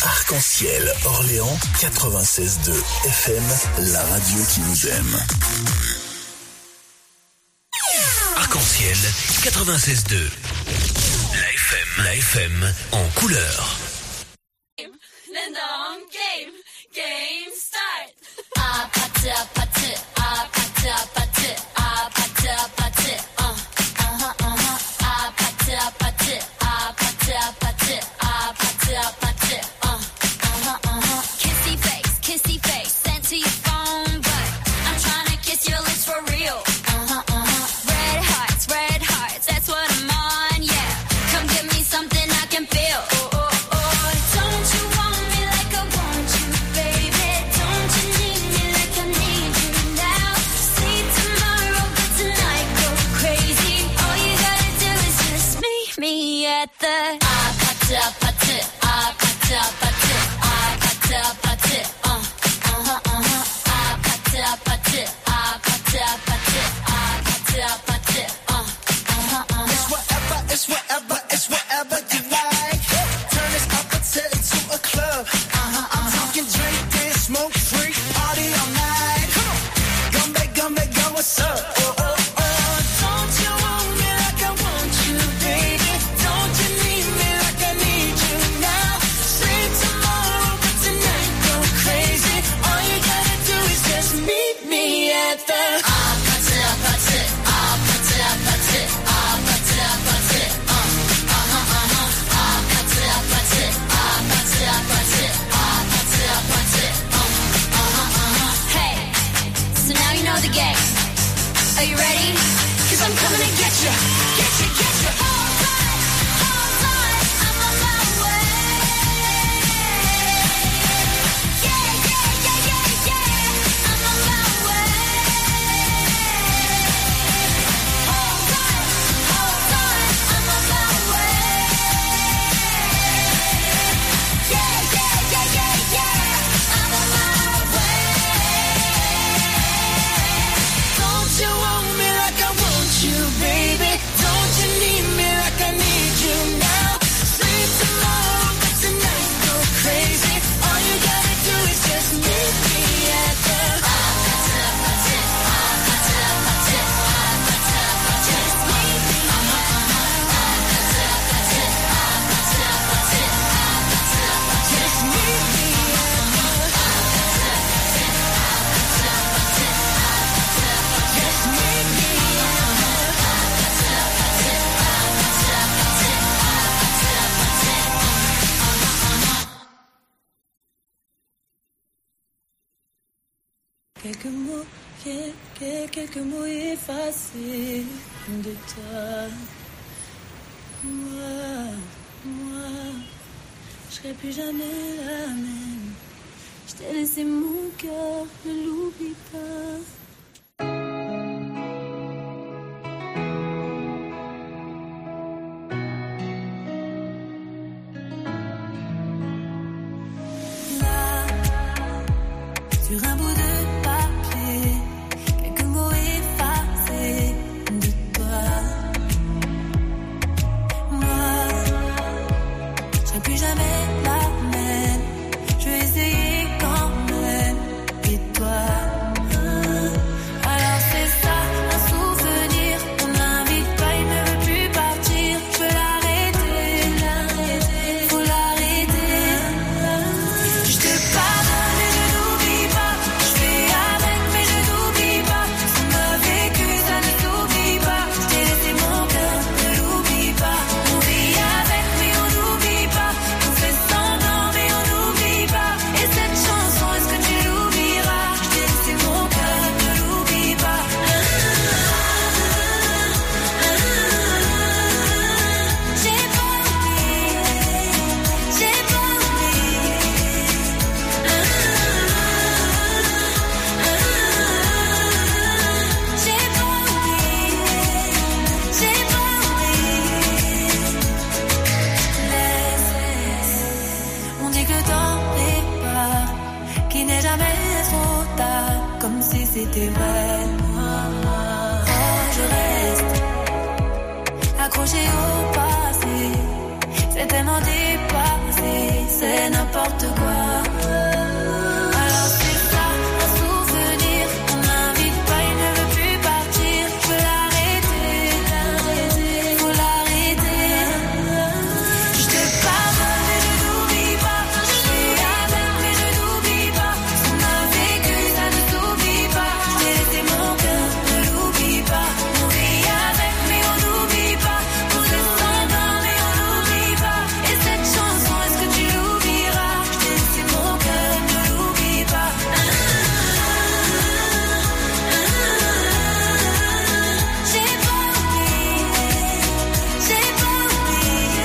Arc-en-ciel, Orléans, 96.2 FM, la radio qui nous aime. Arc-en-ciel, 96.2. La FM en couleur. Game start. Kissy face, sent to your phone, but I'm trying to kiss your lips for real. Red hearts, that's what I'm on, yeah. Come give me something I can feel. Don't you want me like I want you, baby? Don't you need me like I need you now? See tomorrow, but tonight go crazy. All you gotta do is just meet me at the It's whatever you like. Turn this opposite into a club. I'm talking drink and smoke free, party all night. Come back, girl, what's up? Don't you want me like I want you, baby? Don't you need me like I need you now? Say tomorrow, but tonight go crazy. All you gotta do is just meet me at the Hey, so now you know the game. Are you ready? 'Cause I'm coming to get you. Hold on, I'm on my way. Yeah, I'm on my way. Hold on, I'm on my way. Yeah, I'm on my way. Don't you want me like I want you, baby? Don't you need me like I need you now? Say tomorrow, but tonight go crazy. All you gotta do is just meet me at the quelques mots effacés de toi. Moi, je serai plus jamais la même. Je t'ai laissé mon cœur, ne l'oublie pas. Sur un bout de papier, quelques mots effacés de toi. Moi, je serai plus jamais la même. Je vais essayer quand même. Et toi, alors c'est ça, un souvenir. On n'invite pas, il ne veut plus partir. Je veux l'arrêter, faut l'arrêter. Je te pardonne et je n'oublie pas. Je fais avec mais je n'oublie pas. Ça m'a vécu, ça ne t'oublie pas. Je t'ai laissé mon cœur, ne l'oublie pas. On vit avec mais on n'oublie pas. On fait semblant mais on n'oublie pas. Et cette chanson, est-ce que tu l'oublieras? Je t'ai laissé mon cœur, ne l'oublie pas. J'ai pas oublié, j'ai pas oublié. J'ai pas oublié. On dit que dans les bars, qu'il n'est jamais trop tard, comme si c'était vrai. Je reste accroché au passé, c'est tellement dépassé, c'est n'importe n'importe quoi. Alors c'est ça, un souvenir. On n'invite pas, il ne veut plus partir. Je veux l'arrêter, faut l'arrêter. Je te pardonne mais je n'oublie pas. Je suis avec mais je n'oublie pas. Ce qu'on a vécu, ça ne s'oublie pas. J'ai laissé mon cœur, ne l'oublie pas. On vit avec mais on n'oublie pas. On fait semblant mais on n'oublie pas. Et cette chanson, est-ce que tu l'oublieras? J'ai laissé mon cœur, ne l'oublie pas. J'ai pas oublié, j'ai pas oublié.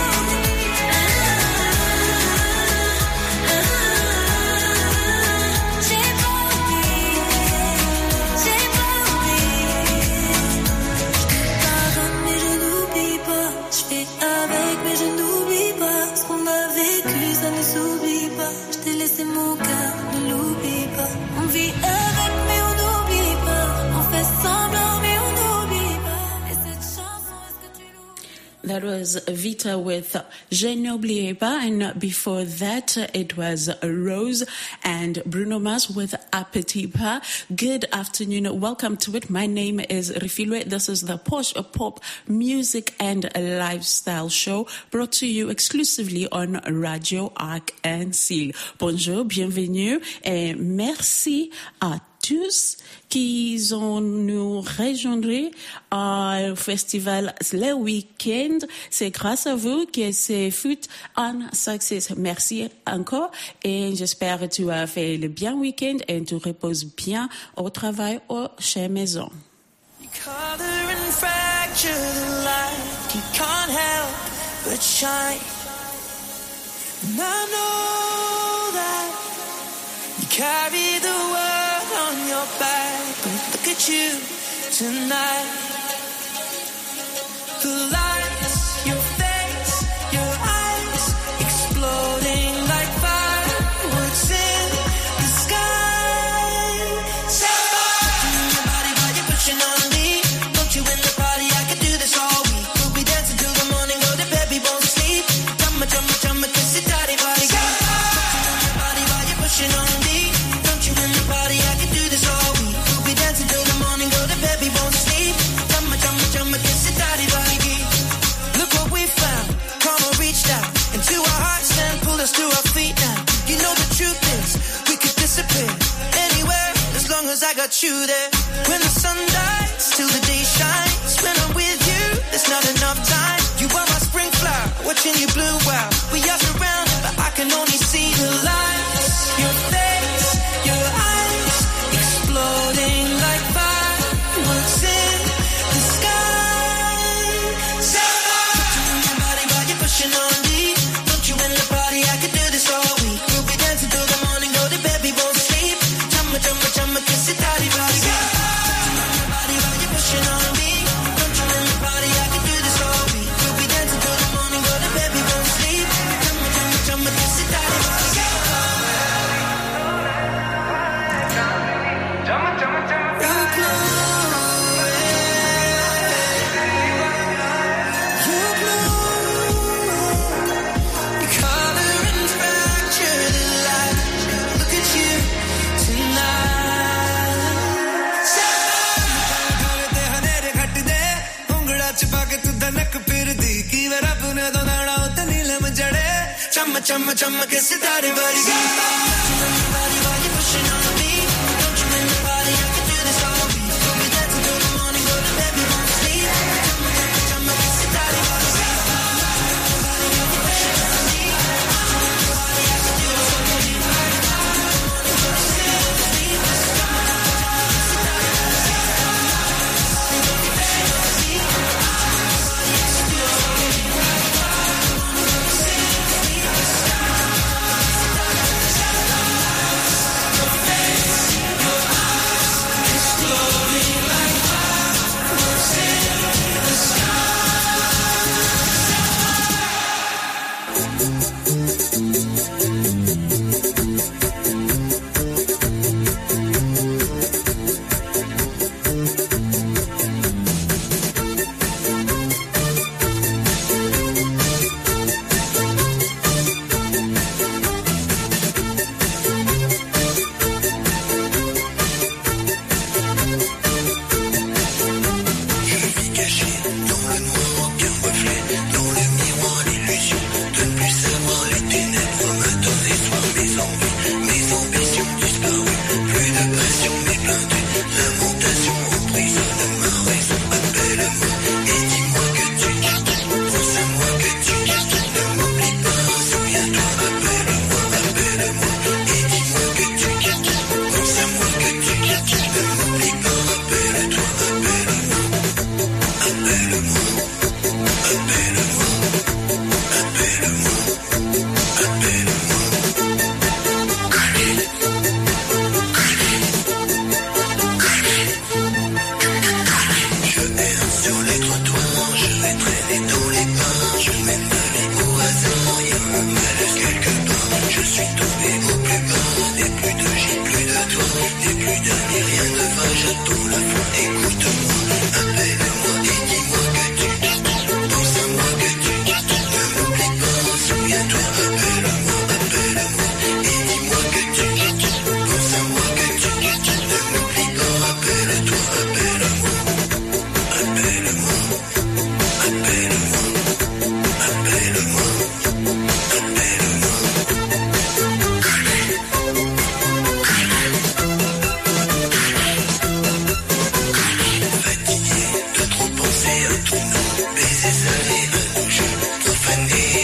J'ai pas oublié, j'ai pas oublié. Je te pardonne mais je n'oublie pas. Je fais avec mais je n'oublie pas. Ce qu'on a vécu ça ne s'oublie pas. Je t'ai laissé mon cœur, ne l'oublie pas. On vit avec mais on n'oublie pas. On fait semblant mais on n'oublie pas. Et cette chanson, est-ce que tu l'oublies? That was Vita with Je n'oubliais pas, and before that it was Rose and Bruno Mars with A Petit Pas. Good afternoon, welcome to it. My name is Rifilwe. This is the Posh Pop Music and Lifestyle Show brought to you exclusively on Radio Arc-en-Ciel. Bonjour, bienvenue et merci à tous qui ont nous rejoindre au festival le week-end. C'est grâce à vous que c'est fut un succès. Merci encore et j'espère que tu as fait le bien week-end et tu reposes bien au travail ou chez maison. You color and fracture the light. You can't help but shine. And I know that you carry the world on your back. But look at you tonight. The lights, your face, your eyes, exploding like fireworks in the sky. Set fire to your body while you're pushing on me. Don't you in the party? I could do this all week. We'll be dancing till the morning, go to bed, we won't sleep. Chumma, chumma, chumma, kiss it, daddy, body. Set fire to your body while you're pushing on me. Don't you in the party? I could do this all week. We'll be dancing till the morning, go to bed, we won't sleep. Chumma, chumma, chumma, kiss it, daddy, body. Look what we found. Karma reached out into our hearts and pulled us to our feet now. You know the truth is, we could disappear anywhere as long as I got you there. When the sun dies, till the day shines. When I'm with you, there's not enough time. You are my spring flower, watching you bloom wild. We are surrounded, but I can only see the lights. Your face, your eyes, exploding like fireworks in the sky. Set fire to your body while you're pushing on me. Don't you in the party? I could do this all week. We'll be dancing till the morning, go to bed, we won't sleep. Chumma, chumma, chumma, kiss it, daddy, body. Set fire to your body while you're pushing on me. Don't you in the party? I could do this all week. We'll be dancing till the morning, go to bed, we won't sleep. Chumma, chumma, chumma, kiss it, daddy, body. Chumma, chumma, kiss it, daddy, body. Body while you're pushing on me. Don't you in the party? I can do this all week. We'll be dancing till the morning, go to bed, we won't sleep. Chumma, chumma, chumma, kiss it, daddy, body. Body while you're pushing on me. Body, I can do this all week. Morning, go to bed, sleep. Chumma, chumma, kiss it, daddy, body. Body while you're pushing on me. Body, I can do this all week. Morning, go to bed, sleep.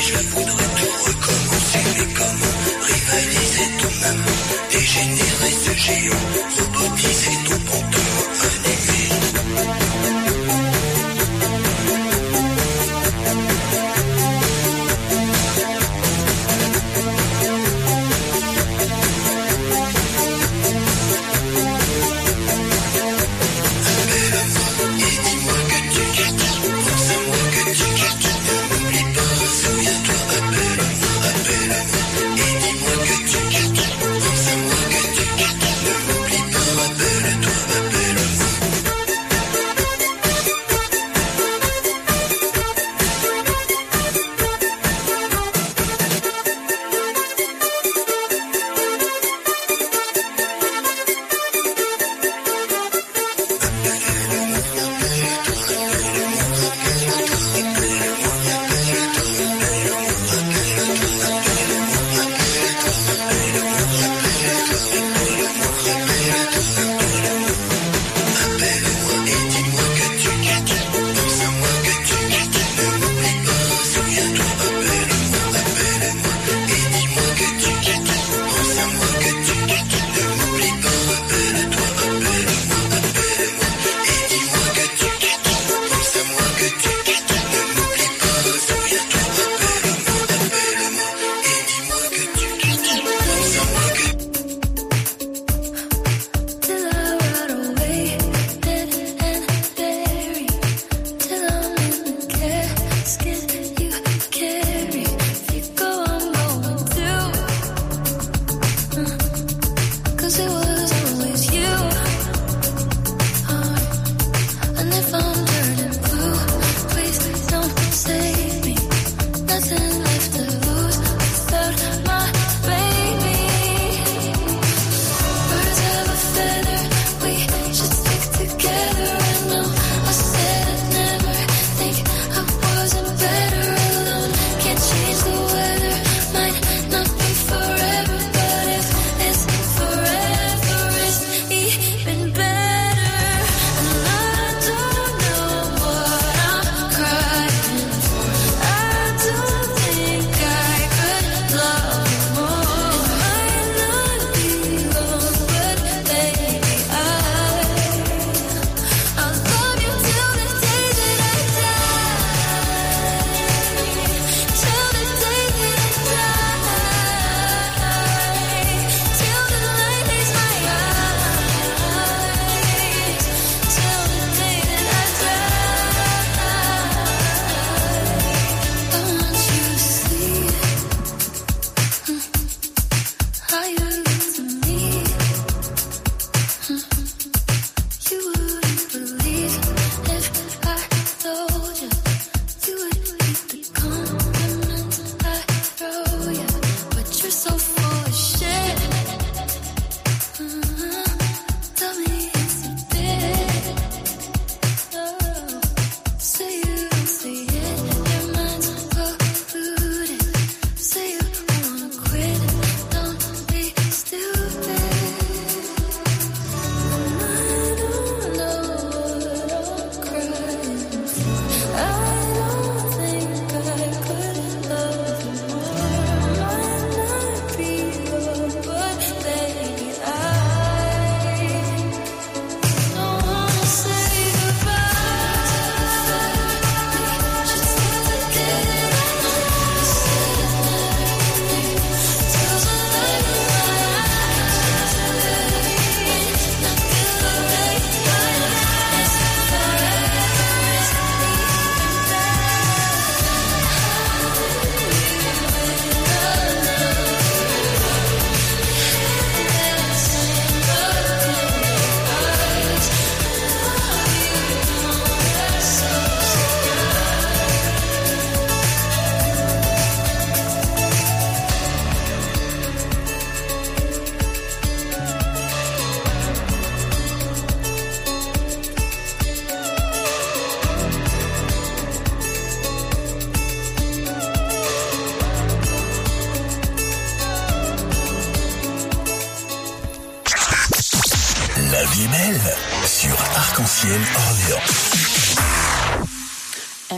Sur Arc-en-Ciel Orléans.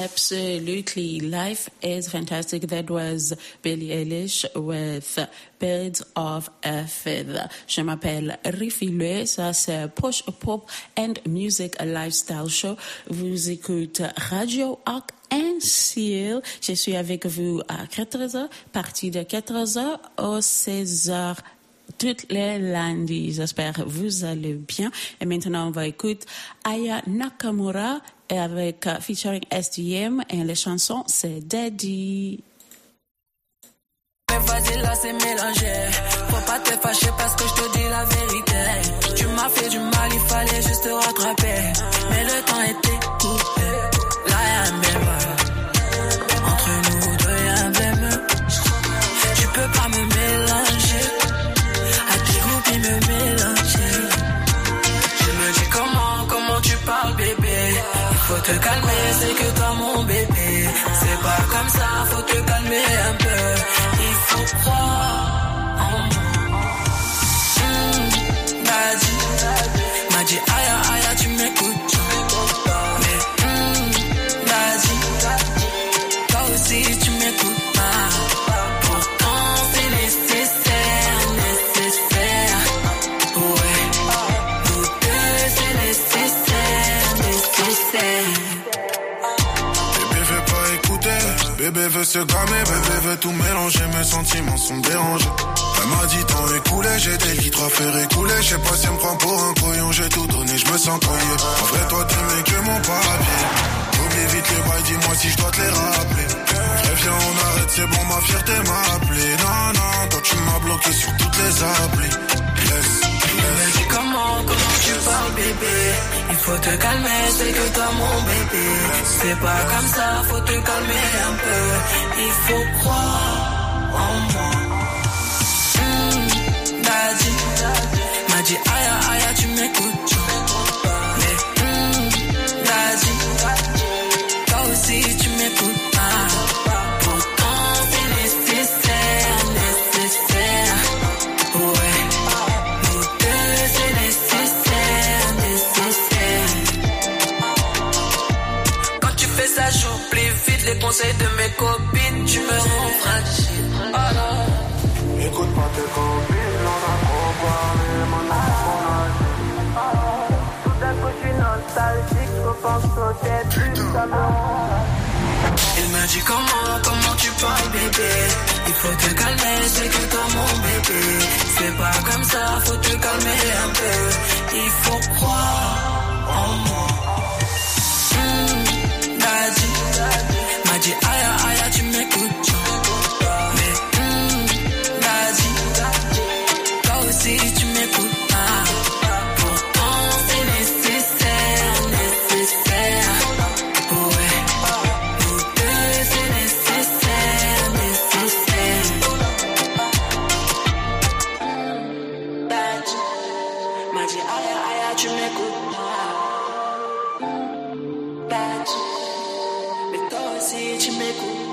Absolutely. Life is fantastic. That was Billie Eilish with Birds of a Feather. Je m'appelle Rifilwe. Ça, c'est Push Pop and Music Lifestyle Show. Vous écoutez Radio Arc and Seal. Je suis avec vous à 14h, partie de 14h au 16h. Toutes les lundis. J'espère que vous allez bien. Et maintenant, on va écouter Aya Nakamura avec featuring SDM et la chanson c'est Daddy. Mais vas-y là c'est mélangé. Faut pas te fâcher parce que je te dis la vérité. Tu m'as fait du mal, il fallait juste te rattraper. Mais le temps était coupé. Là y'a un même. Entre nous deux y'a un même. Tu peux pas me mélanger. Me mélanger. Je me dis comment tu parles bébé. Il faut te calmer, c'est que toi mon bébé. C'est pas comme ça, faut te calmer un peu. Il faut croire en moi. M'a dit aïe aïe tu m'écoutes. Mais vas-y, toi aussi tu m'écoutes. Bébé veut se calmer, bébé veut tout mélanger, mes sentiments sont dérangés. Elle m'a dit temps écoulé, j'ai des litres à faire écouler. Je sais pas si elle me prend pour un couillon, j'ai tout donné, je me sens coillé. En vrai toi t'aimais que mon papier. Oublie vite les bails, dis-moi si je dois te les rappeler. Frère viens on arrête, c'est bon ma fierté m'a appelé. Non, toi tu m'as bloqué sur toutes les applis. Me dis comment tu parles bébé. Il faut te calmer, c'est que toi mon bébé. C'est pas comme ça, faut te calmer un peu. Il faut croire en moi. M'a dit aïe aïe tu m'écoutes. Mais vas-y, toi aussi tu m'écoutes. Pourtant c'est nécessaire. Ouais. J'oublie vite les conseils de mes copines. Tu me rends fragile. Alors, écoute pas tes copines, on a trop parlé, mon âge. Tout d'un coup je suis nostalgique, je repense au début, ça me rend. Il me dit comment tu parles bébé. Il faut te calmer, c'est que toi mon bébé. C'est pas comme ça, faut te calmer un peu. Il faut croire en moi. M'a dit aïe tu m'écoutes. Mais vas-y, toi aussi tu m'écoutes. Pourtant c'est nécessaire. Ouais, nous deux c'est nécessaire. M'a dit aïe tu m'écoutes. Si tu m'écoutes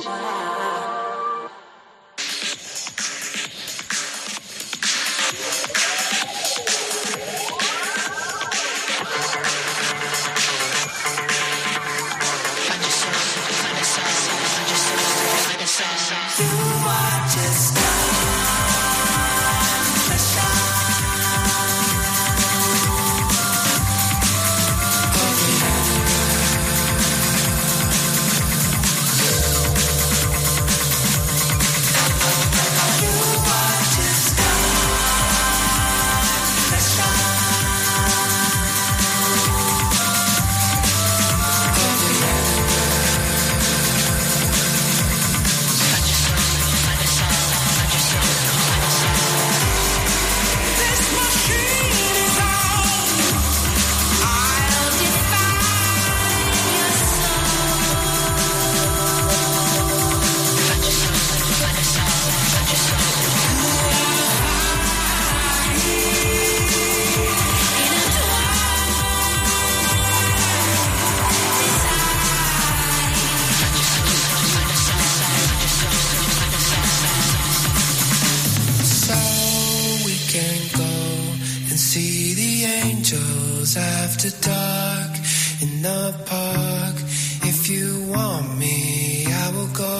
after dark in the park. If If you want me, I will go.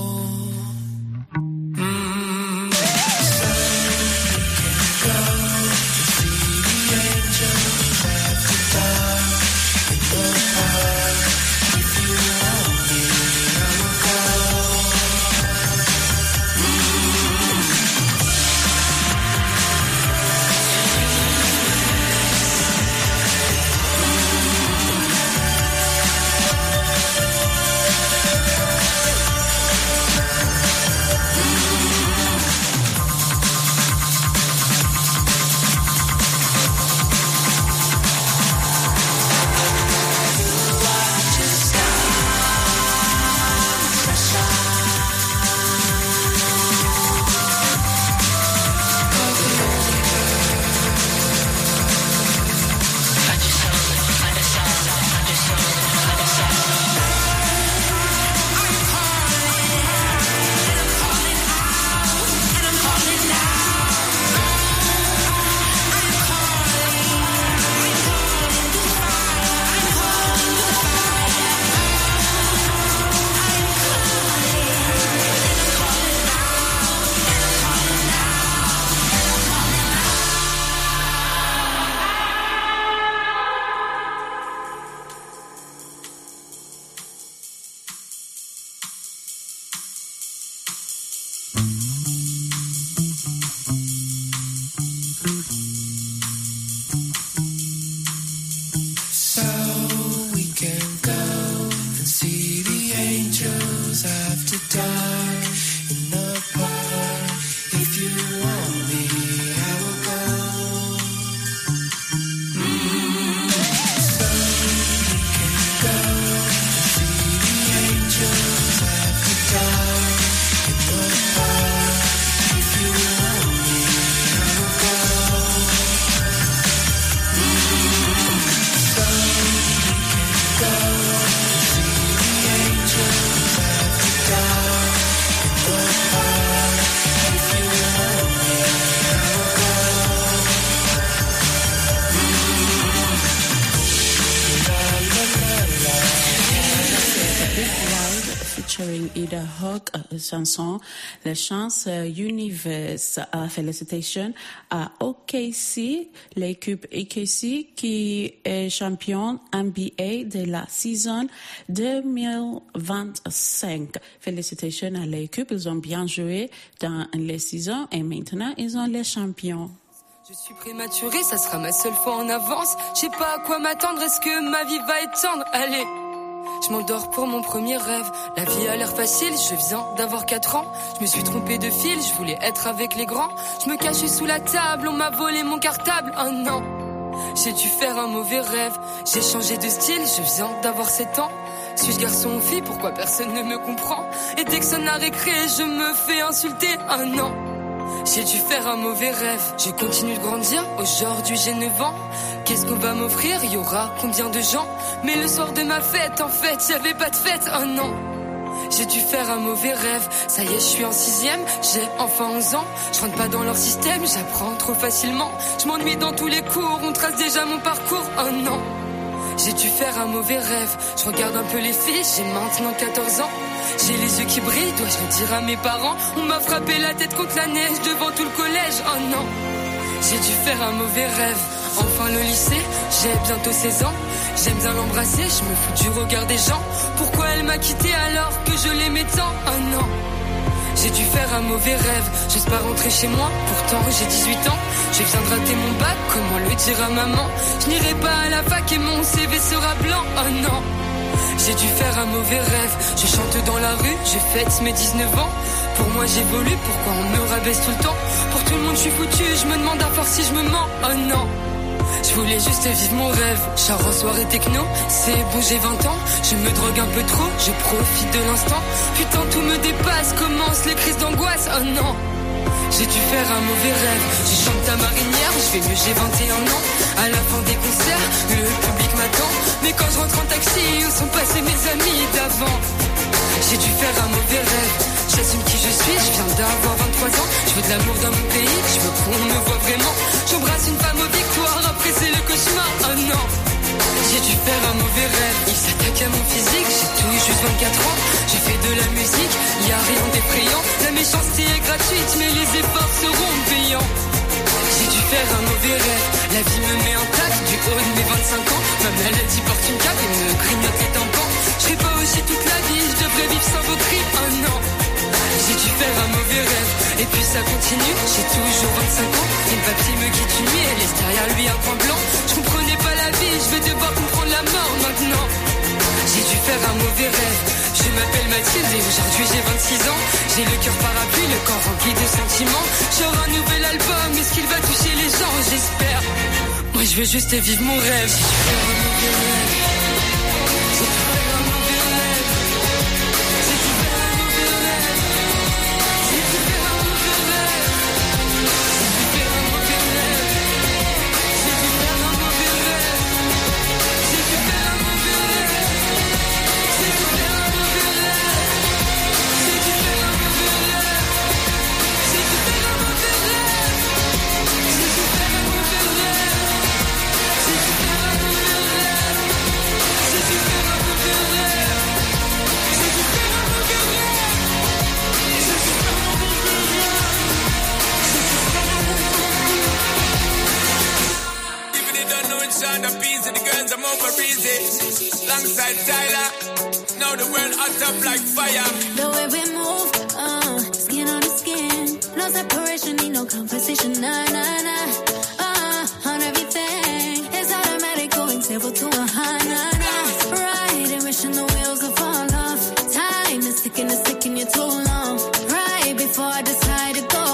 Ida Hawk, chanson, la chance Universe. Félicitations à OKC, l'équipe OKC qui est champion NBA de la saison 2025. Félicitations à l'équipe, ils ont bien joué dans les saisons et maintenant ils ont les champions. Je suis prématurée, ça sera ma seule fois en avance. Je sais pas à quoi m'attendre, est-ce que ma vie va être tendre? Allez, je m'endors pour mon premier rêve. La vie a l'air facile, je viens d'avoir 4 ans. Je me suis trompée de fil, je voulais être avec les grands. Je me cachais sous la table, on m'a volé mon cartable. Oh non, j'ai dû faire un mauvais rêve. J'ai changé de style, je viens d'avoir 7 ans. Suis-je garçon ou fille, pourquoi personne ne me comprend? Et dès que sonne la récré, je me fais insulter. Oh non, j'ai dû faire un mauvais rêve. Je continue de grandir, aujourd'hui j'ai 9 ans. Qu'est-ce qu'on va m'offrir? Y aura combien de gens? Mais le soir de ma fête, en fait, y'avait pas de fête. Oh non, j'ai dû faire un mauvais rêve. Ça y est, je suis en 6ème, j'ai enfin 11 ans. Je rentre pas dans leur système, j'apprends trop facilement. Je m'ennuie dans tous les cours, on trace déjà mon parcours. Oh non, j'ai dû faire un mauvais rêve. Je regarde un peu les filles, j'ai maintenant 14 ans. J'ai les yeux qui brillent, dois-je le dire à mes parents? On m'a frappé la tête contre la neige devant tout le collège. Oh non, j'ai dû faire un mauvais rêve. Enfin le lycée, j'ai bientôt 16 ans. J'aime bien l'embrasser, je me fous du regard des gens. Pourquoi elle m'a quitté alors que je l'aimais tant? Oh non, j'ai dû faire un mauvais rêve. J'ose pas rentrer chez moi, pourtant j'ai 18 ans. Je viens de rater mon bac, comment le dire à maman? Je n'irai pas à la fac et mon CV sera blanc. Oh non, j'ai dû faire un mauvais rêve. Je chante dans la rue, je fête mes 19 ans. Pour moi j'évolue, pourquoi on me rabaisse tout le temps? Pour tout le monde je suis foutu, je me demande à force si je me mens. Oh non, je voulais juste vivre mon rêve. Genre en soirée techno, c'est bon j'ai 20 ans. Je me drogue un peu trop, je profite de l'instant. Putain tout me dépasse, commencent les crises d'angoisse. Oh non, j'ai dû faire un mauvais rêve. Je chante à marinière, je fais mieux, j'ai 21 ans. À la fin des concerts, le public m'attend. Mais quand je rentre en taxi, où sont passés mes amis d'avant? J'ai dû faire un mauvais rêve. J'assume qui je suis, je viens d'avoir 23 ans. Je veux de l'amour dans mon pays, je veux qu'on me voit vraiment. J'embrasse une femme aux victoires, après c'est le cauchemar. Oh non, j'ai dû faire un mauvais rêve. Il s'attaque à mon physique, j'ai tout 24 ans, j'ai fait de la musique, y a rien d'effrayant. La méchanceté est gratuite, mais les efforts seront payants. J'ai dû faire un mauvais rêve, la vie me met en tac du haut de mes 25 ans. Ma maladie porte une cape et me grignote les tympans. Je serai pas aussi toute la vie, je devrais vivre sans vos cris, oh non. J'ai dû faire un mauvais rêve, et puis ça continue, j'ai toujours 25 ans. Une papille me quitte une nuit, elle laisse derrière lui un point blanc. Je comprenais pas la vie, je vais devoir comprendre la mort maintenant. J'ai dû faire un mauvais rêve, je m'appelle Mathilde et aujourd'hui j'ai 26 ans. J'ai le cœur parapluie, le corps rempli de sentiments. J'aurai un nouvel album, est-ce qu'il va toucher les gens? J'espère. Moi je veux juste vivre mon rêve. J'ai dû faire un mauvais rêve. J'ai dû faire un mauvais rêve. J'ai dû faire un mauvais rêve. J'ai dû faire un mauvais rêve. J'ai dû faire un mauvais rêve. J'ai dû faire un mauvais rêve. J'ai dû faire un mauvais rêve. J'ai dû faire un mauvais rêve. J'ai dû faire un mauvais rêve. J'ai dû faire un mauvais rêve. J'ai dû faire un mauvais rêve. J'ai dû faire un mauvais rêve. J'ai dû faire un mauvais rêve. J'ai dû faire un mauvais rêve. J'ai dû faire un mauvais rêve. Even they don't know it's Sean the Peas and the girls I'm over easy. Alongside Tyler, now the world hot up like fire. The way we move, skin on the skin. No separation, need no conversation, nah, nah, nah. On everything, it's automatic, going table to a high, nah, nah. Right, and wishing the wheels will fall off. Time is ticking, it's taking you too long. Right before I decide to go.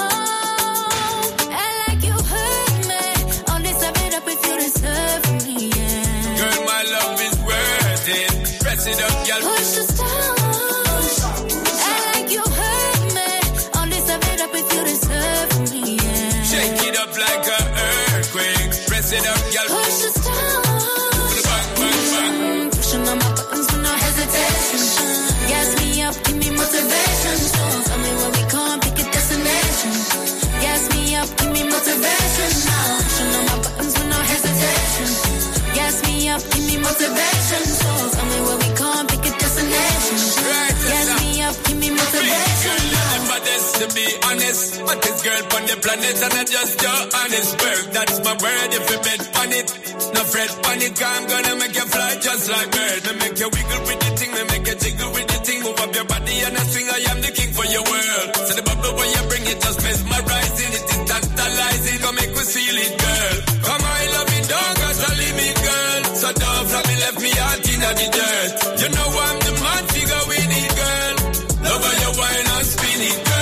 And like you hurt me, all this I made up if you deserve me, yeah. Girl, my love is worth it. Press it up, girl. Push the stars. And like you hurt me, all this I made up if you deserve me, yeah. Shake it up like a earthquake. Press it up, girl. Push the stars. Bang, bang, bang. Pushing on my buttons with no hesitation. Gas me up, give me motivation. So tell me where we come, pick a destination. Gas me up, give me motivation. Pushing on my buttons with no hesitation. Gas me up, give me motivation. So tell me where we come, pick a destination. Gas me up, give me motivation. To be honest, but this girl on the planet and I just your honest word. That's my word, if you bet on it. No fret on it, I'm gonna make you fly just like bird. Me make you wiggle with the thing, me make you jiggle with the thing. Move up your body and I swing, I am the king for your world. So the bubble when you bring it just mesmerizing. It is tantalizing, come make me feel it, girl. Come on, love me, don't gotta leave me, girl. So don't flap me, left me out in the dirt. You know I'm the man figure with it, girl. Love how you wine and spin it, girl.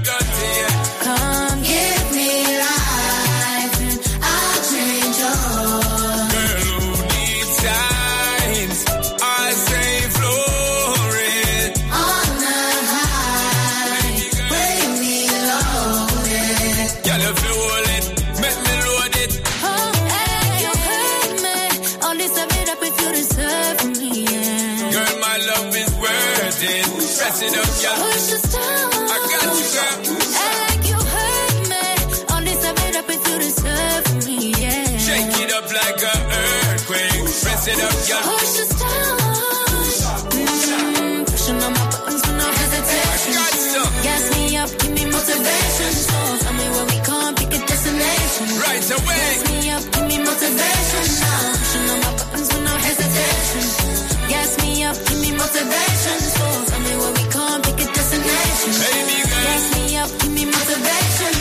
Come give me life and I'll change yours. Girl who needs signs, I say flourish. On the high, bring me loaded. Girl, if you hold it, make me load it. And you hurt me, all this I made up if you deserve me, yeah. Girl, my love is worth it. Press it up, girl. Push the stars. I got you, girl. And like you hurt me, all this I made up if you deserve me, yeah. Shake it up like a earthquake. Press it up, girl. Push the stars. Pushing on my buttons with no hesitation. I got some. Gas me up, give me motivation. So tell me where we come, pick a destination. Right away. Gas me up, give me motivation. Pushing on my buttons with no hesitation. Gas me up, give me motivation. So tell me where we come, pick a destination. Baby girl. Gas me up, give me motivation.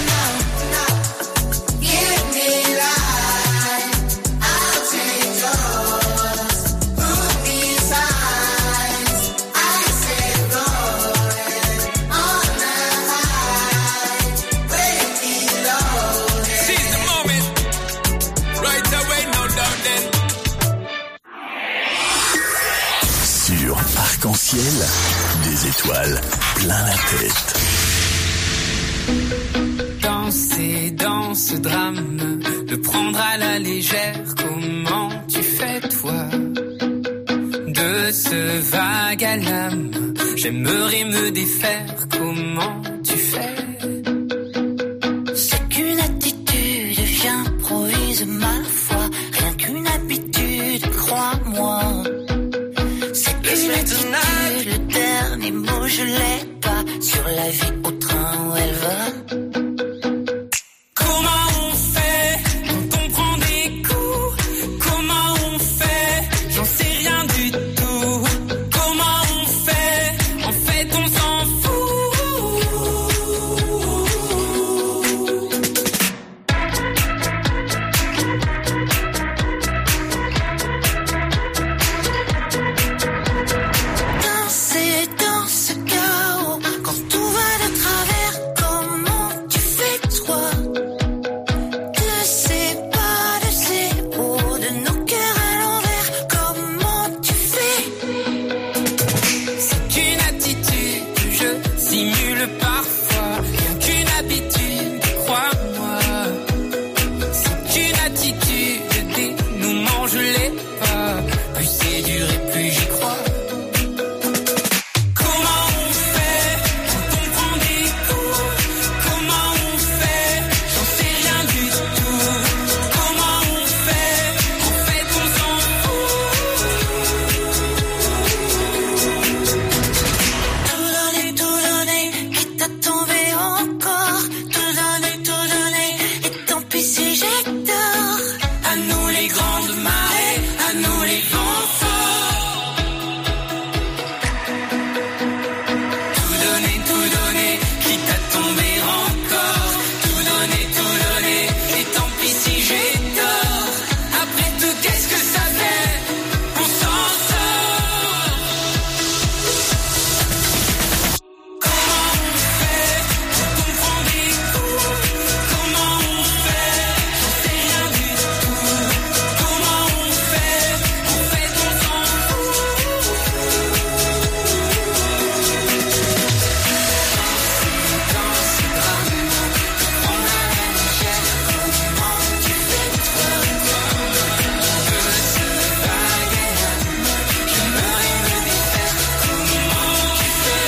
Give me life, I'll change yours. Put these signs, I say glory. On the high, bring me loaded. Seize the moment. Right away, no doubt then. Sur Arc-en-Ciel, des étoiles plein la tête. Danser dans ce drame, le prendre à la légère, comment tu fais toi? De ce vague à l'âme, j'aimerais me défaire, comment tu fais? C'est qu'une attitude, viens, improvise ma foi. Rien qu'une habitude, crois-moi. C'est qu'une attitude. je l'ai pas. Sur la vie au train où elle va. Comment on fait quand on prend des coups? Comment on fait? J'en sais rien du tout. Comment on fait? En fait, on s'en fout. Danser dans ce chaos, quand tout va de travers, comment tu fais toi? De ces pas de zéro, de nos cœurs à l'envers, comment tu fais? C'est une attitude que je simule parfois. Rien qu'une habitude, crois-moi. C'est une attitude de dénouement, je l'ai pas. Plus c'est dur et plus j'y crois. Comment on fait quand on prend des coups? Comment on fait? J'en sais rien du tout. Comment on fait? En fait, on s'en fout. Tout donner, quitte à tomber encore. Tout donner, et tant pis si j'ai tort. À nous les grandes marées, à nous les vents forts. Tout donner, quitte à tomber encore. Tout donner, et tant pis si j'ai tort. Après tout, qu'est-ce que ça fait? On s'en sort. Comment on fait quand on prend des coups? Comment on fait? J'en sais rien du tout. Comment on fait? En fait, on s'en fout. Dans ce drame, on a la légère. Comment tu fais toi? Que ce bagarre, j'aimerais me défaire. Comment tu fais?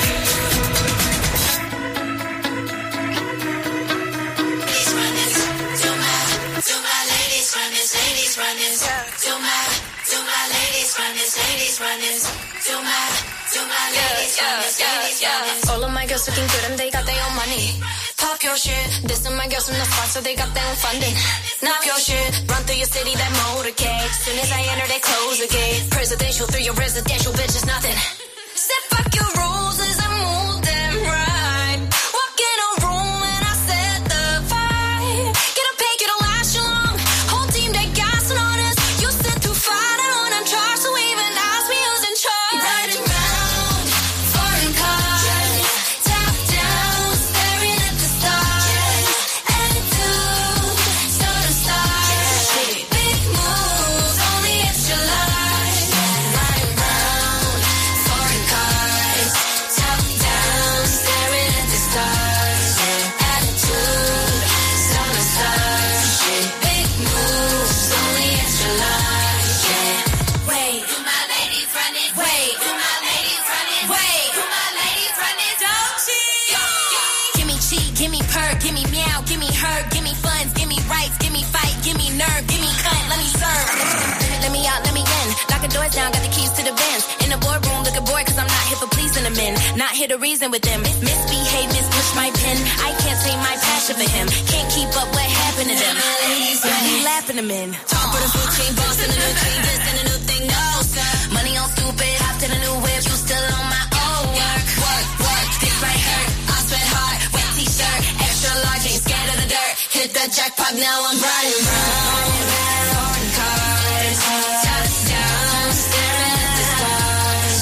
To my ladies run this, ladies run this. To my ladies run this, ladies run this. To my ladies run this, ladies run this. All of my girls looking good and they got their own money. Pop your shit. This is my girls from the front, so they got their own funding. Knock your shit. Run through your city, that motorcade. Soon as I enter, they close the gate. Presidential through your residential, bitch is nothing. Said fuck your rules as I move them right. Walk in a room and I set the vibe. Get a pay, get a last you long. Whole team they gassing on us. You said too far, I don't uncharge, so even ask me who's in charge. Riding round, foreign cars, top down, staring at the stars. Attitude, sort of stars. Big moves, only extra large. Riding round, foreign cars, top down, staring at the stars. Attitude, sort of stars. Big moves, only extra large. Wait, do my ladies run it? Wait, do my ladies run it? Wait, do my ladies run it? Don't cheat. Give me cheat, give me purr, give me meow, give me her, give me funds, give me rights, give me fight, give me nerve, give me cunt, let me serve. Let me out, let me in. Locking doors down, got the keys to the Benz. In the boardroom, looking bored cause I'm not here for pleasing the men. Not here to reason with them. Misbehave, mispush my pen. I can't say my passion for him. Can't keep up what happened to them. He laughing them in. Top of the food chain, boss in a new chain, this and a new thing, no sir. Money on stupid, hopped in a new whip, you still on my old work. This might hurt, I sweat hard, wet t-shirt, extra large, ain't scared of the dirt. Hit the jackpot, now I'm riding round. Foreign cars, touchdown, staring at the stars.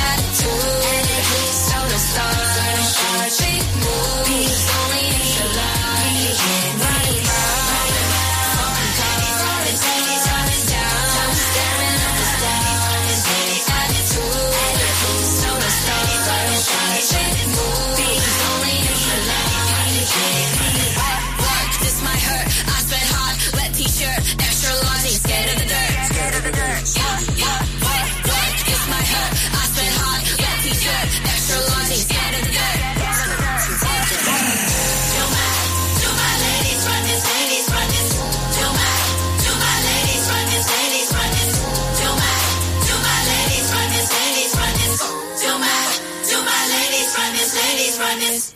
Attitude, so the stars. Big moves, only extra large. Riding round, foreign cars, touchdown, staring at the stars. Attitude, so the stars. Big moves, only extra large. Work, this might hurt, I sweat hard, wet t-shirt, finest.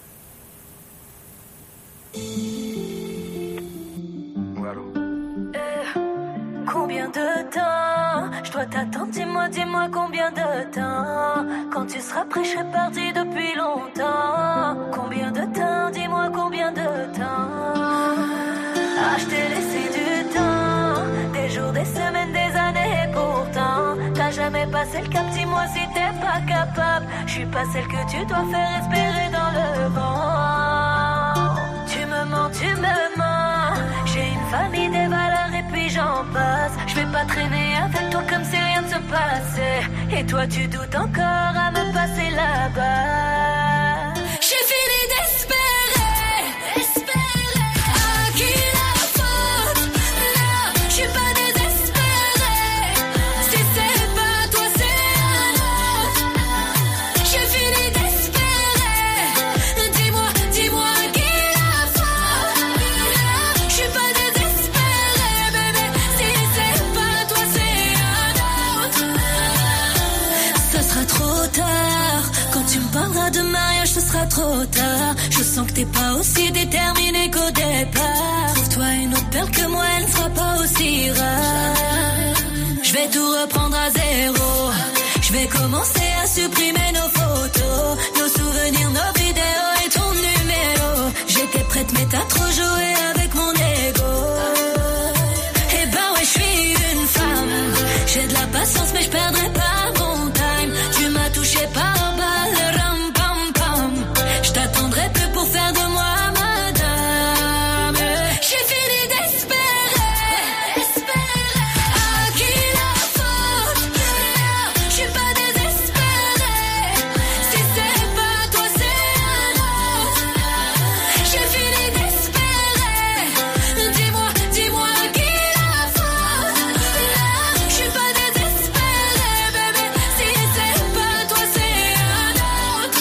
Combien de temps je dois t'attendre, dis-moi combien de temps. Quand tu seras prêt, je serai parti depuis longtemps. Combien de temps, dis-moi combien de temps. Ah, je t'ai laissé du temps, des jours, des semaines, des années, et pourtant t'as jamais passé le cap, dis-moi si t'es pas capable. Je suis pas celle que tu dois faire respirer dans le vent. Tu me mens, j'ai une famille, des valeurs et puis j'en passe. Je vais pas traîner avec toi comme si rien ne se passait. Et toi tu doutes encore à me passer là-bas. J'ai fini d'espérer, à qui la faute? Non, je suis pas désespérée. Si c'est pas toi, c'est un autre. J'ai fini d'espérer. Dis-moi qui la faute? Non, je suis pas désespérée, bébé. Si c'est pas toi, c'est un autre. Ça sera trop tard. Quand tu me parleras de mariage, ce sera trop tard. Je sens que t'es pas aussi déterminée qu'au départ. Trouve-toi une autre perle que moi, elle ne sera pas aussi rare. Je vais tout reprendre à zéro. Je vais commencer à supprimer nos photos, nos souvenirs, nos vidéos et ton numéro. J'étais prête mais t'as trop joué avec mon ego. Eh ben ouais, je suis une femme. J'ai de la patience mais je perdrai pas mon time. Tu m'as touché par balle, ram pam pam. Je t'attendrai plus pour faire de moi madame. J'ai fini d'espérer, à qui la faute? Non, je suis pas désespérée. Si c'est pas toi, c'est un autre. J'ai fini d'espérer. Dis-moi qui la faute? Non, je suis pas désespérée, bébé. Si c'est pas toi, c'est un autre.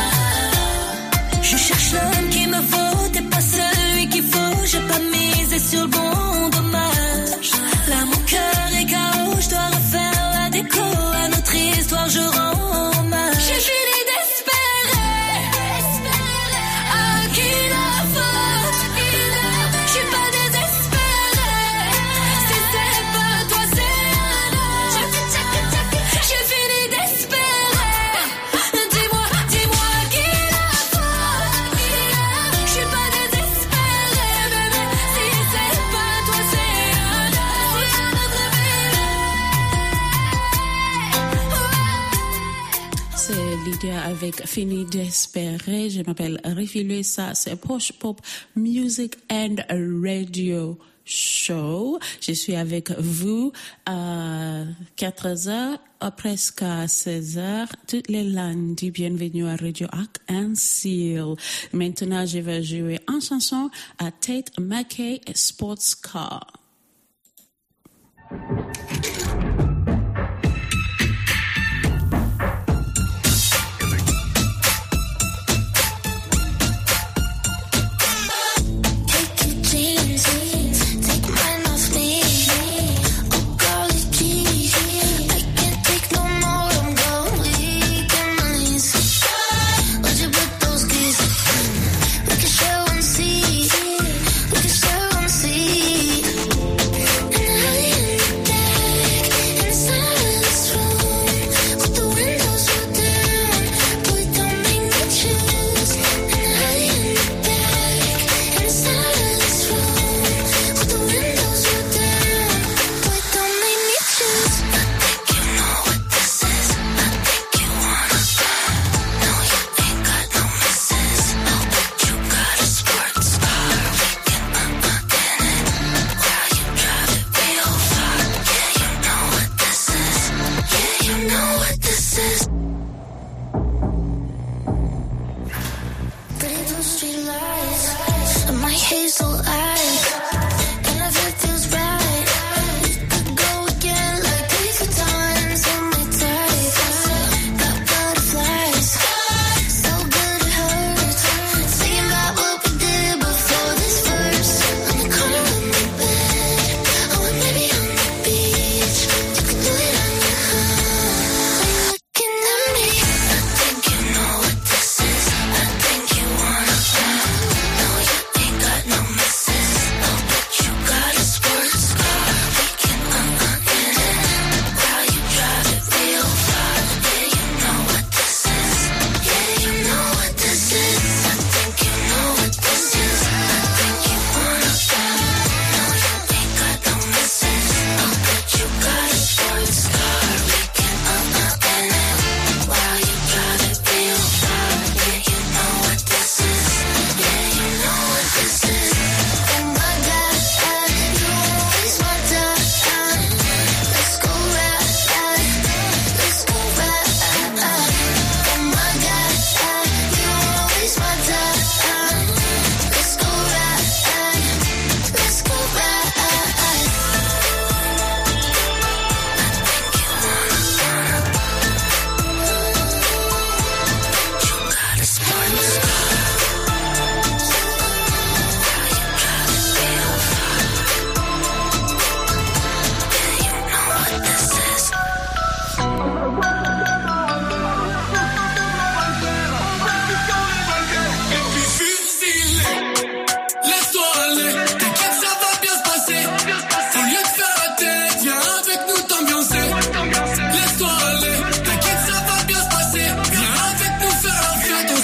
Je cherche l'homme qu'il me faut, t'es pas celui qu'il faut. J'ai pas misé sur le bon dommage. Là mon cœur est KO, je dois refaire la déco. À notre histoire je rends hommage. J'ai fini d'espérer, à qui la faute? Je suis pas désespérée. Si c'est pas toi, c'est un autre. J'ai fini d'espérer. Dis-moi qui la faute? Je suis pas désespérée, bébé. Si c'est pas toi, c'est un autre. C'est Lydia avec Fini d'espérer. Je m'appelle Refilé, ça c'est Posh Pop Music and Radio Show. Je suis avec vous à 4h, presque à 16h, toutes les lundis. Bienvenue à Radio Arc-en-Ciel. Maintenant, je vais jouer en chanson à Tate McKay Sports Car. Take mine off me. Oh, girl, it's easy. I can't take no more. I'm going weak on my knees. Where'd you put those keys? We can share one seat. We can share one seat. And early in the day,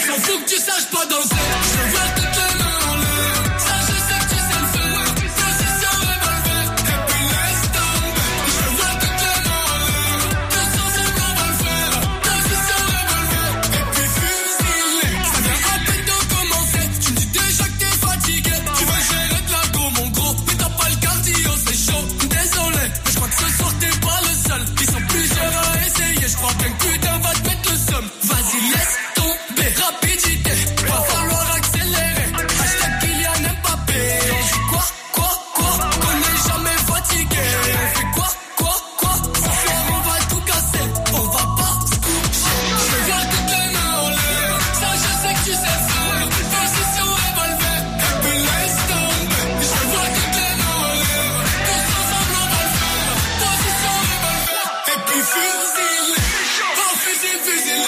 s'en fout que tu saches pas danser. Je veux voir toutes les mains en l'air. Ça, je sais que tu sais le faire. Position revolver. Et puis laisse tomber. Je veux voir toutes les mains en l'air. Tous ensemble, on va le faire. Position revolver. Et puis fusiller. Ça vient à peine de commencer. Tu me dis déjà que t'es fatigué. Tu veux gérer de la go, mon gros. Mais t'as pas le cardio, c'est chaud. Désolé, mais je crois que ce soir t'es pas le seul. Ils sont plusieurs à essayer. Je crois bien que putain va te mettre le somme. Vas-y, laisse tomber. Rapidité, va falloir accélérer. Hashtag Kylian Mbappé. On dit quoi? On n'est jamais fatigué. On fait quoi? Ce soir on va tout casser. On va pas se coucher. Je veux voir toutes les mains en l'air. Ça je sais que tu sais faire. Position revolver. Et puis laisse tomber. Je veux voir toutes les mains en l'air. Tous ensemble on va le faire. Position revolver. Et puis fusiller. Oh fusille. Fusille.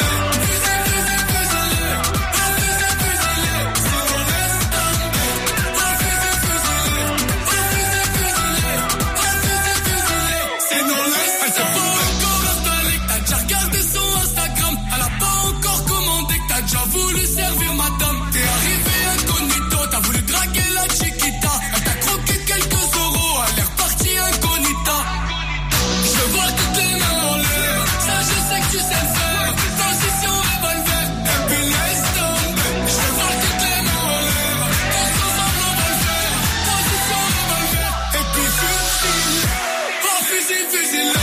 Voulu servir madame, t'es arrivé incognito, t'as voulu draguer la chiquita, elle t'a croqué quelques euros, elle est repartie incognita. Je vois toutes les mains en l'air, ça je sais que tu sais le faire, position revolver, et puis laisse tomber. Je vois toutes les mains en l'air, tous ensemble on va le faire, position revolver, et puis fusille, oh fusille, fusille.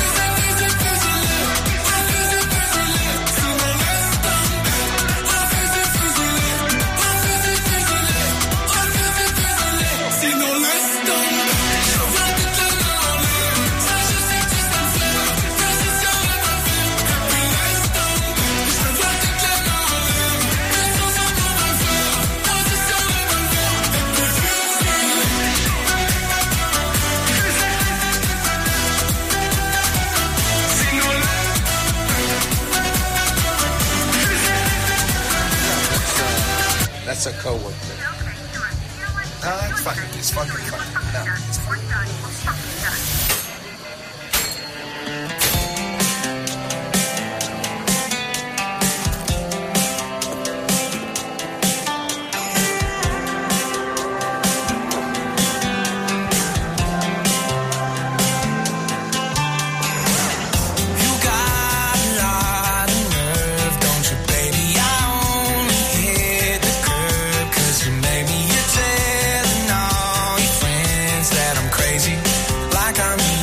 That's a code word. No, it's fine. It's fucking fine. No, it's fine. Like I'm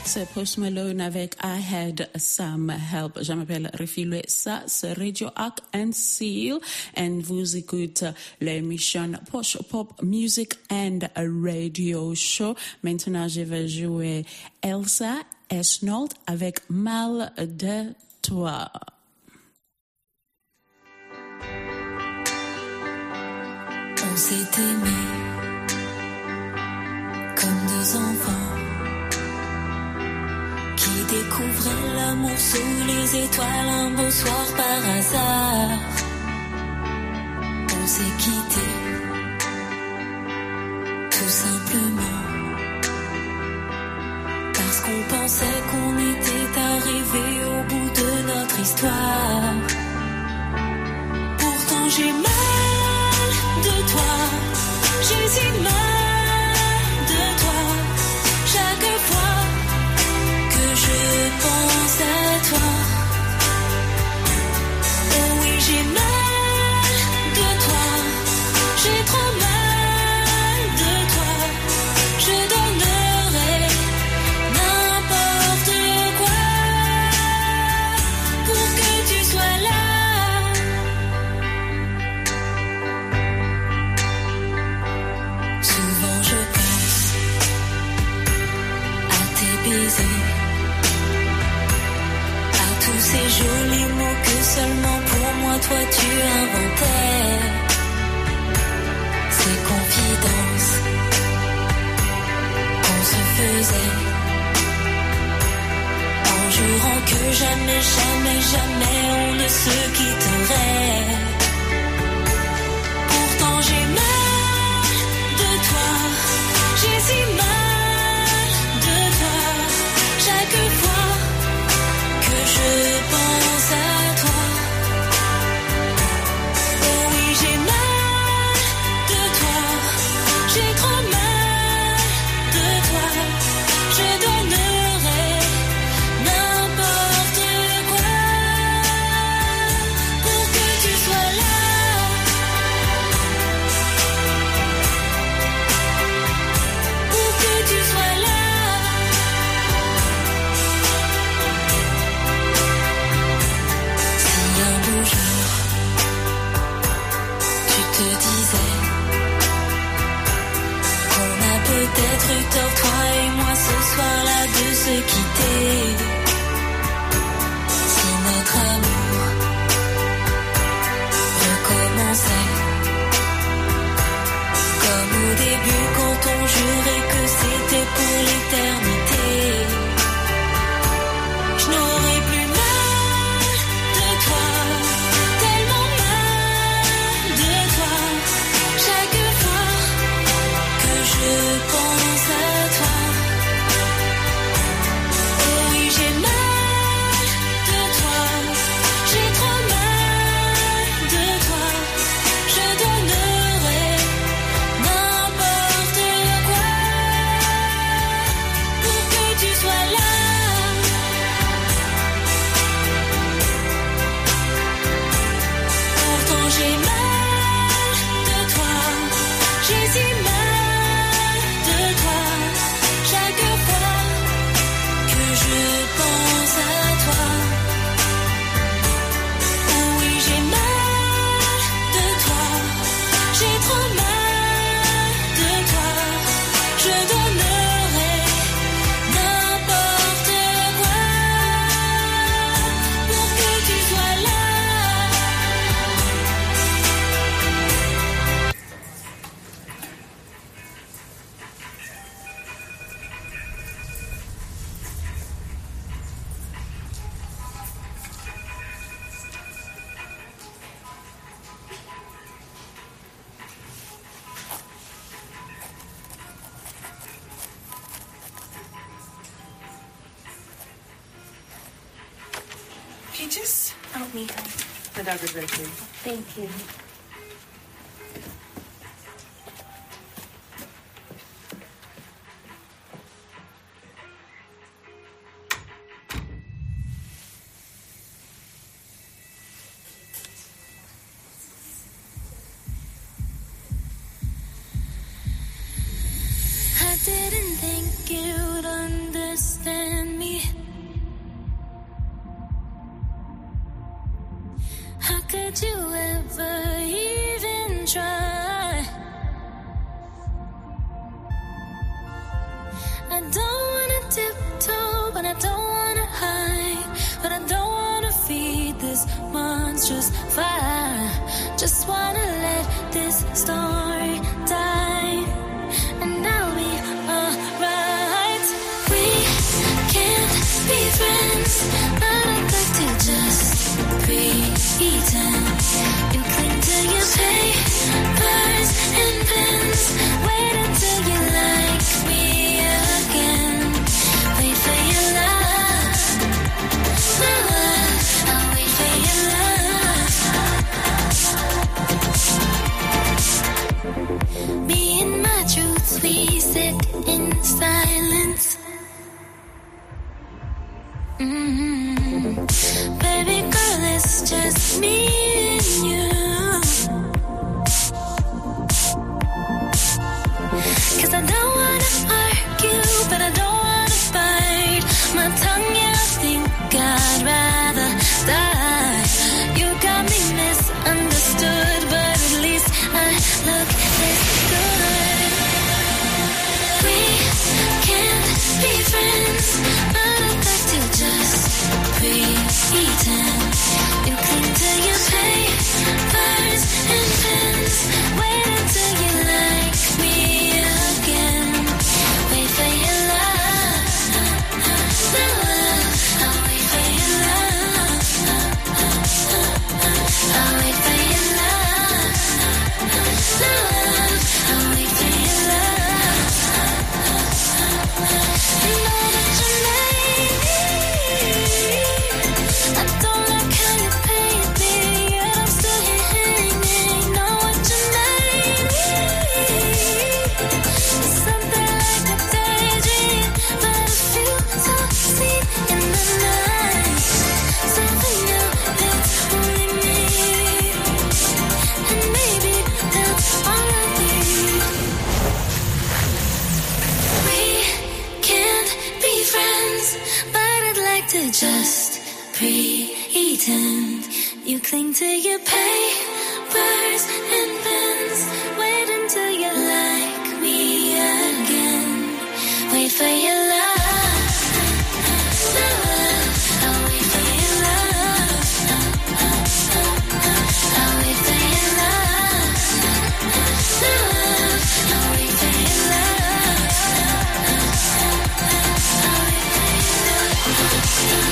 C'est Post Malone avec I Had Some Help. Je m'appelle Refilwe, ça c'est Radio Arc and Seal and vous écoutez l'émission Posh Pop Music and Radio Show. Maintenant, je vais jouer Elsa Esnold avec Mal de toi. On s'est aimé comme deux enfants qui découvraient l'amour sous les étoiles un beau soir par hasard. On s'est quittés tout simplement parce qu'on pensait qu'on était arrivé au bout de notre histoire. Pourtant j'ai mal de toi, j'ai si mal de toi. Chaque fois que je pense à toi, oh oui j'ai mal de toi, j'ai trop mal de toi. Je donnerais n'importe quoi pour que tu sois là. Souvent je pense à tes baisers, à tous ces jolis mots que seulement pour moi toi tu inventais. Ces confidences qu'on se faisait en jurant que jamais, jamais, jamais on ne se quitterait. Pourtant j'ai mal de toi, j'ai si mal de toi. Chaque fois que je pense à toi, oh oui j'ai mal de toi, j'ai trop mal de toi. Je donnerais n'importe quoi pour que tu sois là. Pour que tu sois là. Si un beau jour tu te disais qu'on a peut-être eu tort, toi et moi, ce soir-là, de se quitter. Si notre amour recommençait comme au début quand on jurait que c'était pour l'éternité, je n'aurais plus mal de toi, tellement mal de toi. Chaque fois que je pense à toi, oh oui j'ai mal de toi, j'ai trop mal de toi. Je donnerais n'importe quoi pour que tu sois là. Pourtant j'ai mal de toi, j'ai si mal de toi. Chaque fois que je pense à toi, oh oui j'ai mal de toi, j'ai trop mal de toi. Je donnerais n'importe quoi pour que tu sois là. Can you just help me? The dog is right here. Thank you. I didn't think you'd understand How could you ever even try? I don't wanna tiptoe, but I don't wanna hide. But I don't wanna feed this monstrous fire. Just wanna let this story die, and I'll be alright. We can't be friends, but I'd like to just pretend. You cling to your papers and pens. Wait until you like me again. Wait for your love. My love, I'll wait for your love. Me and my truths, we sit in silence. Baby girl, it's just me and you. 'Cause I don't wanna argue, but I don't wanna fight. My tongue, yeah, I think I'd rather die. You got me misunderstood, but at least I look this good. We can't be friends, but I'd like to just pretend. You cling to your papers and pens. Wait until you like me again. Wait for your love. My love, I'll wait for your love. I'll wait for your love. My love, I'll wait for your love. You know that you made me. I don't like how you paint me, yet I'm still here hanging. Know what you made me. It's something like a daydream, but I feel so seen in the night. Something new that's only me, and maybe that's all I need. We can't be friends, but I'd like to just pretend. You cling to your papers and pens. Wait until you like me again. Wait for your love. My love, I'll wait for your love. I'll wait for your love. My love, I'll wait for your love. I'll wait for your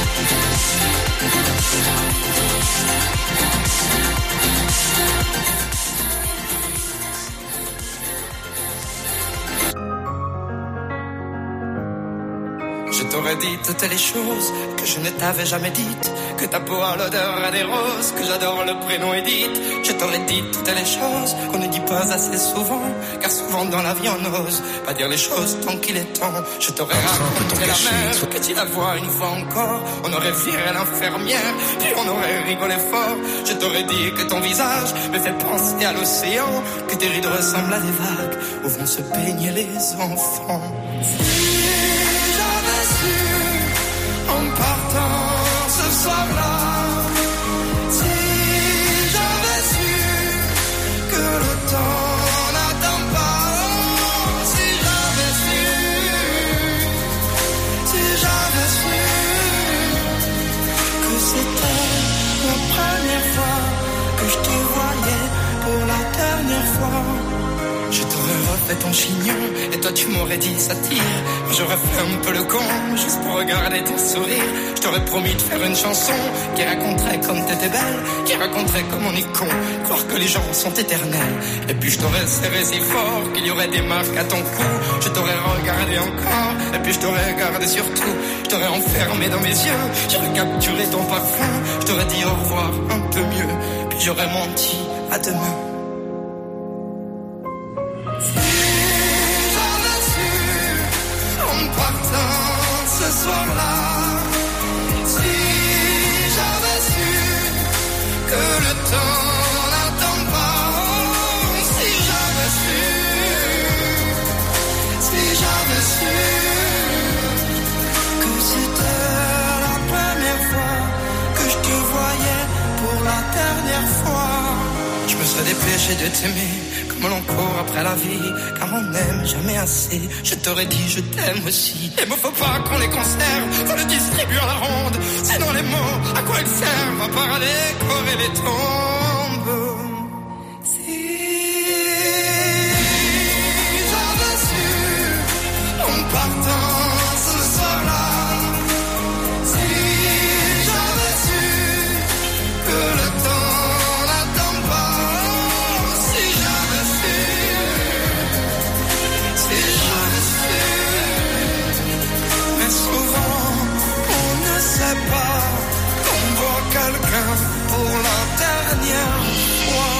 Je t'aurais dit toutes les choses que je ne t'avais jamais dites, que ta peau a l'odeur à des roses, que j'adore le prénom Edith. Je t'aurais dit toutes les choses qu'on ne dit pas assez souvent, car souvent dans la vie on n'ose pas dire les choses tant qu'il est temps. Je t'aurais raconté la mère, que tu la vois une fois encore, on aurait viré l'infirmière, puis on aurait rigolé fort. Je t'aurais dit que ton visage me fait penser à l'océan, que tes rides ressemblent à des vagues où vont se baigner les enfants. En partant ce soir-là, si j'avais su que le temps n'attend pas, si j'avais su que c'était la première fois que je te voyais pour la dernière fois. Je t'aurais refait ton chignon et toi tu m'aurais dit ça tire. J'aurais fait un peu le con juste pour regarder ton sourire. Je t'aurais promis de faire une chanson qui raconterait comme t'étais belle, qui raconterait comme on est con, croire que les gens sont éternels. Et puis je t'aurais serré si fort qu'il y aurait des marques à ton cou. Je t'aurais regardé encore et puis je t'aurais regardé surtout. Je t'aurais enfermé dans mes yeux, j'aurais capturé ton parfum. Je t'aurais dit au revoir un peu mieux, puis j'aurais menti à demain. Ce soir-là, si j'avais su que le temps n'attend pas, si j'avais su que c'était la première fois que je te voyais pour la dernière me serais dépêché de t'aimer comme l'on court après la vie, car on n'aime jamais assez. Je t'aurais dit je t'aime aussi. Les mots faut pas qu'on les conserve, faut les distribuer à la ronde. Sinon les mots, à quoi ils servent à part à décorer les tombes. Si j'avais su en partant ce soir-là, si j'avais su que le temps n'attend pas, si j'avais su, si j'avais su. Mais souvent on ne sait pas qu'on voit quelqu'un pour la dernière fois.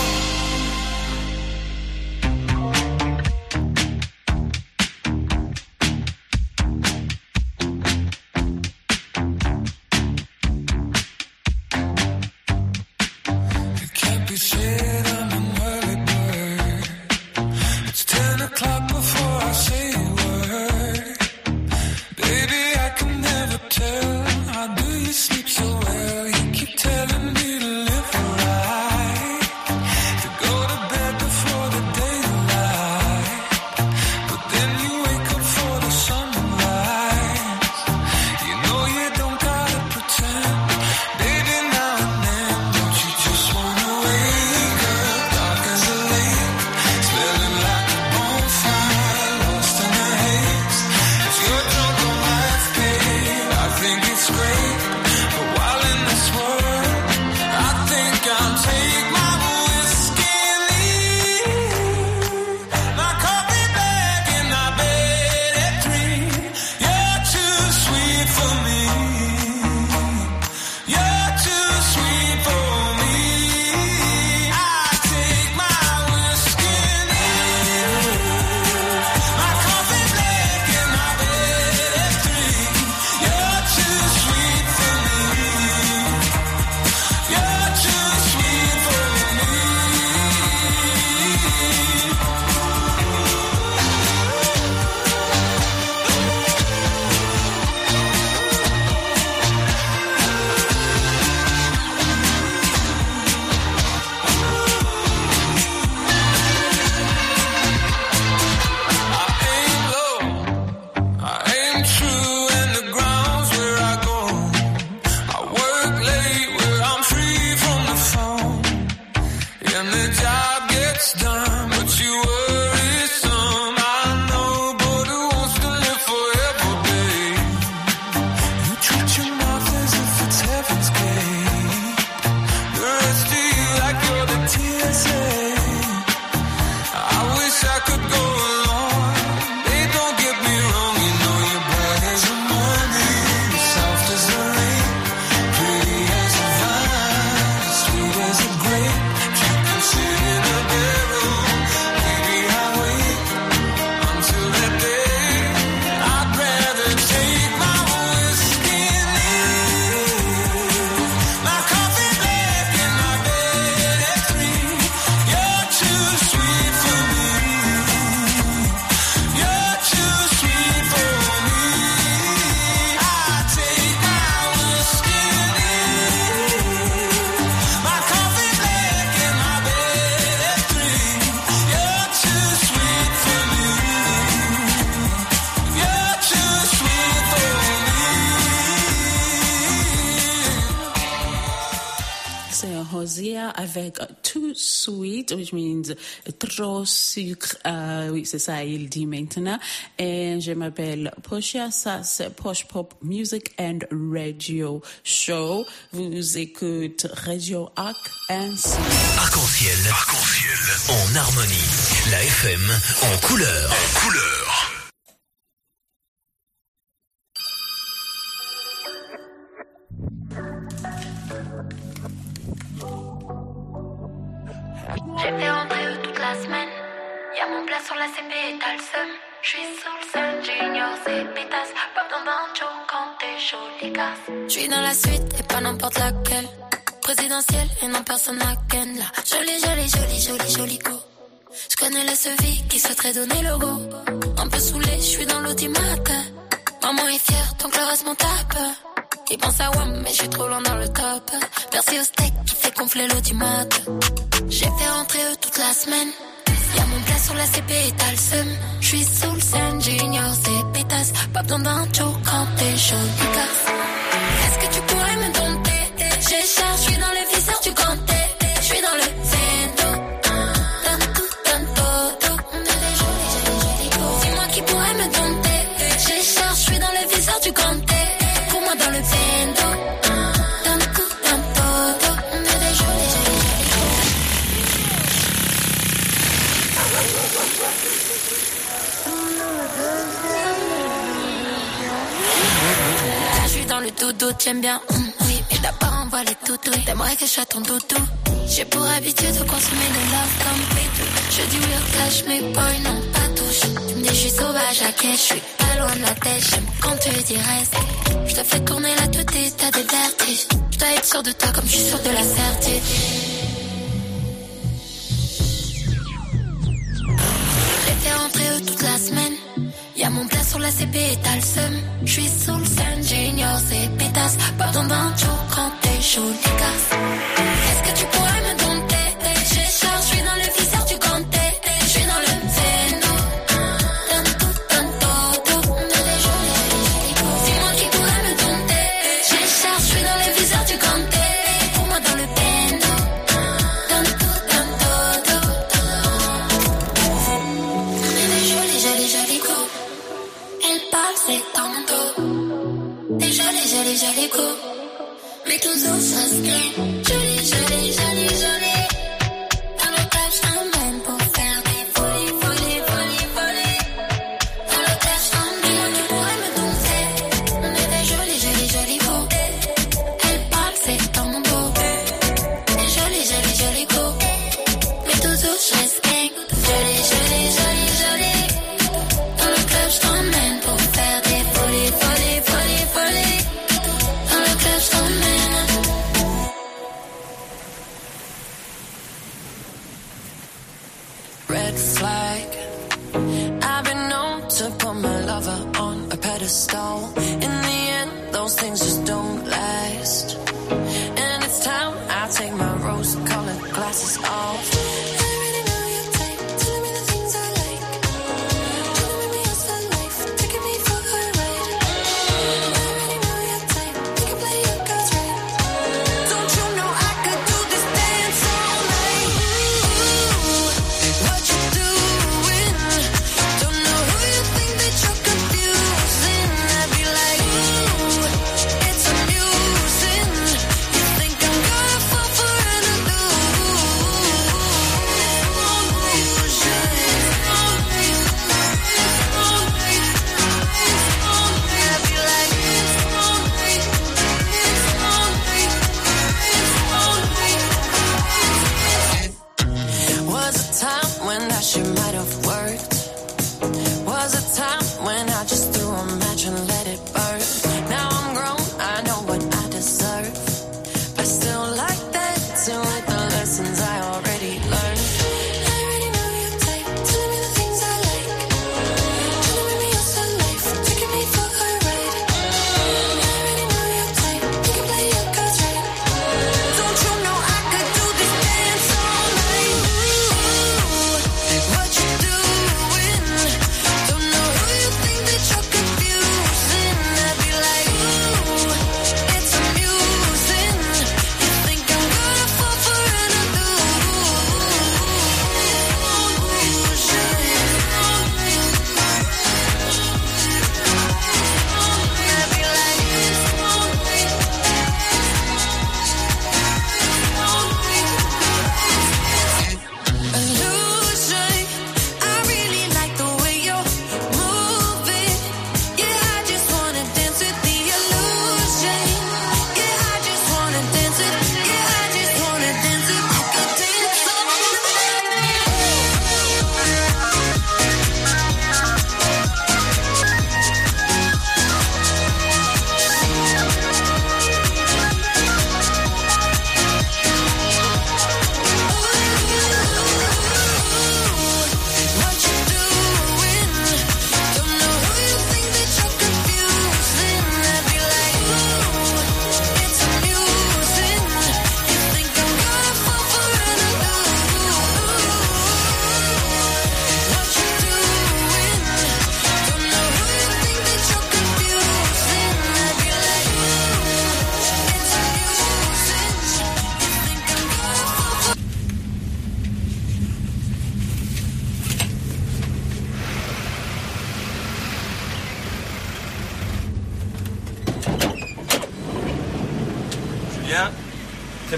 Hosea avec too sweet, which means trop sucre. Oui, c'est ça, il dit maintenant. Et je m'appelle Poshia, ça c'est Posh Pop Music and Radio Show. Vous écoutez Radio Arc-en-Ciel. Arc-en-Ciel. Arc-en-Ciel. En harmonie. La FM en couleur. En couleur. J'ai fait rentrer toute la semaine. Y'a mon plat sur la CP et t'as le seum. J'suis sous le seul, junior, c'est pétasse. Pas besoin d'un show quand t'es jolie casse. J'suis dans la suite et pas n'importe laquelle. Présidentielle et non personne à ken là. Jolie go. J'connais la sevie qui souhaiterait donner le go. Un peu saoulé, j'suis dans l'audimat. Maman est fière, donc le reste m'en tape. Il pense à WAM, mais j'suis trop loin dans le top. Merci au steak qui fait gonfler l'audimat. J'ai fait rentrer eux toute la semaine. Y'a mon plat sur la CP et t'as le seum. J'suis sous le scène, j'ignore ces pétasses. Pas besoin d'un tour quand t'es chaud, décasse. Est-ce que tu pourrais me dompter? J'ai cher, j'suis dans le viseur du ganté. J'suis dans le vento. Dis-moi qui pourrait me dompter. J'ai cher, j'suis dans le viseur du ganté. Pour moi dans le vento. Dans le dodo, t'aimes bien, oui, mais d'abord envoie les toutous. T'aimerais que je sois ton doudou. J'ai pour habitude de consommer de love comme pétou. Je dis oui au cash, mais boy, non, pas touche. Tu me dis, je suis sauvage à caisse, je suis pas loin de la tête. J'aime quand tu dis reste. Je te fais tourner la toute et t'as des vertiges. Je dois être sûr de toi comme je suis sûr de la certitude. J'ai fait rentrer eux toute la semaine. Y'a mon plat sur la CP et t'as le seum. J'suis sous le scène, j'ignore ces pétasses. Pas besoin d'un tour quand t'es chaud, décasse. Est-ce que tu pourrais me dompter? J'ai cher, j'suis dans le viseur du ganté. J'suis dans le veno. Dis-moi qui pourrait me dompter. J'ai cher, j'suis dans le viseur du ganté. Pour moi dans le veno. C'est tanto. Des jolis go. Mais tous ça se gagne. Jolie. Dans le club, j't'emmène pour faire des folies. Dans le club, j't'emmène. Qui pourrait me danser? On est des jolis go. Elle parle, c'est tanto. Des jolis go. Mais tous ça se gagne. Jolie. Dans le club, j't'emmène pour faire des folies. Dans le club, j't'emmène. Red flag. I've been known to put my lover on a pedestal. In the end, those things just don't last. And it's time I take my rose-colored glasses off. It's a music. You think I'm gonna fall for an illusion?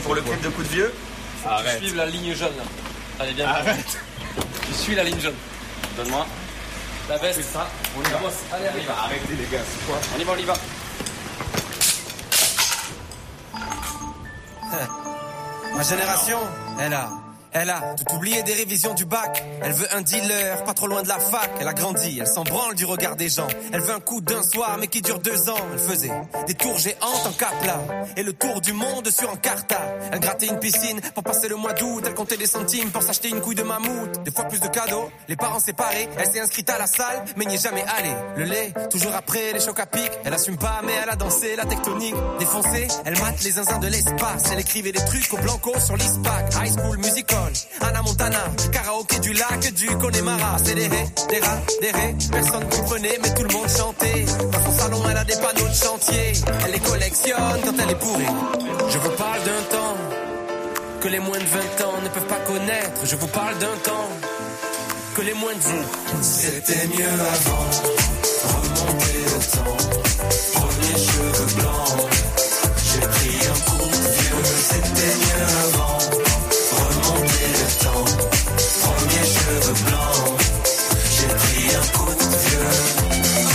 Pour le clip de Coup de Vieux. Arrête. Tu suis la ligne jaune là. Allez, viens. Arrête. Tu suis la ligne jaune. Donne-moi. La veste. C'est ça. On y va. Allez, On y va. Arrêtez les gars, c'est quoi? On y va, on y va. Ma génération, elle a tout oublié des révisions du bac. Elle veut un dealer, pas trop loin de la fac. Elle a grandi, elle s'en branle du regard des gens. Elle veut un coup d'un soir, mais qui dure 2 ans. Elle faisait des tours géantes en Capla et le tour du monde sur Encarta. Elle grattait une piscine pour passer le mois d'août. Elle comptait des centimes pour s'acheter une couille de mammouth. Des fois plus de cadeaux, les parents séparés. Elle s'est inscrite à la salle, mais n'y est jamais allée. Le lait, toujours après les chocs à pic. Elle assume pas, mais elle a dansé la tectonique. Défoncée, elle mate les zinzins de l'espace. Elle écrivait des trucs au blanco sur l'ISPAC. High School Musical, Anna Montana, karaoké du lac du Connemara. C'est des ré, des rats, des ré. Personne comprenait, mais tout le monde chantait. Dans son salon, elle a des panneaux de chantier. Elle les collectionne quand elle est bourrée. Je vous parle d'un temps que les moins de 20 ans ne peuvent pas connaître. Je vous parle d'un temps que les moins de 10. C'était mieux avant. Remonter le temps. Premiers cheveux blancs. J'ai pris un coup de vieux. C'était mieux avant. Remonter le temps. Premiers cheveux blancs. J'ai pris un coup de vieux.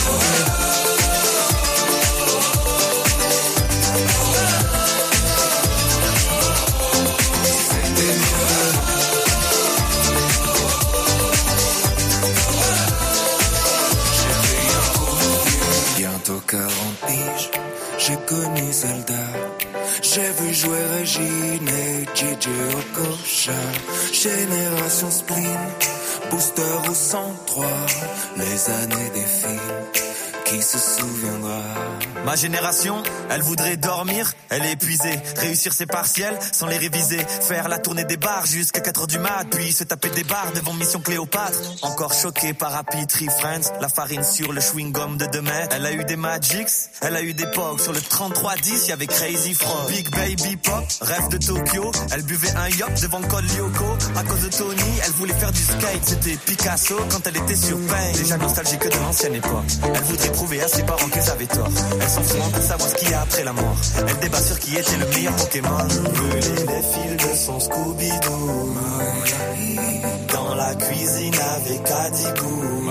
Bientôt 40 piges, j'ai connu Zelda. J'ai vu jouer Régine et JJ Okocha. Génération Spleen, booster au 103. Les années défilent, qui se souviendra? Ma génération, elle voudrait dormir, elle est épuisée. Réussir ses partiels sans les réviser. Faire la tournée des bars jusqu'à 4h du mat. Puis se taper des bars devant Mission Cléopâtre. Encore choquée par Happy Tree Friends. La farine sur le chewing-gum de 2 mètres. Elle a eu des Magics, elle a eu des Pogs. Sur le 3310, y'avait Crazy Frog. Big Baby Pop, rêve de Tokyo. Elle buvait un yacht devant Col Lyoko. À cause de Tony, elle voulait faire du skate. C'était Picasso quand elle était sur Pain. Déjà nostalgique de l'ancienne époque. Elle voudrait prouver à ses parents qu'ils avaient tort. Elle s'en fout de savoir ce qu'il y a après la mort. Elle débat sur qui était le meilleur Pokémon. Brûler les fils de son Scooby-Doo. Dans la cuisine avec Adigou.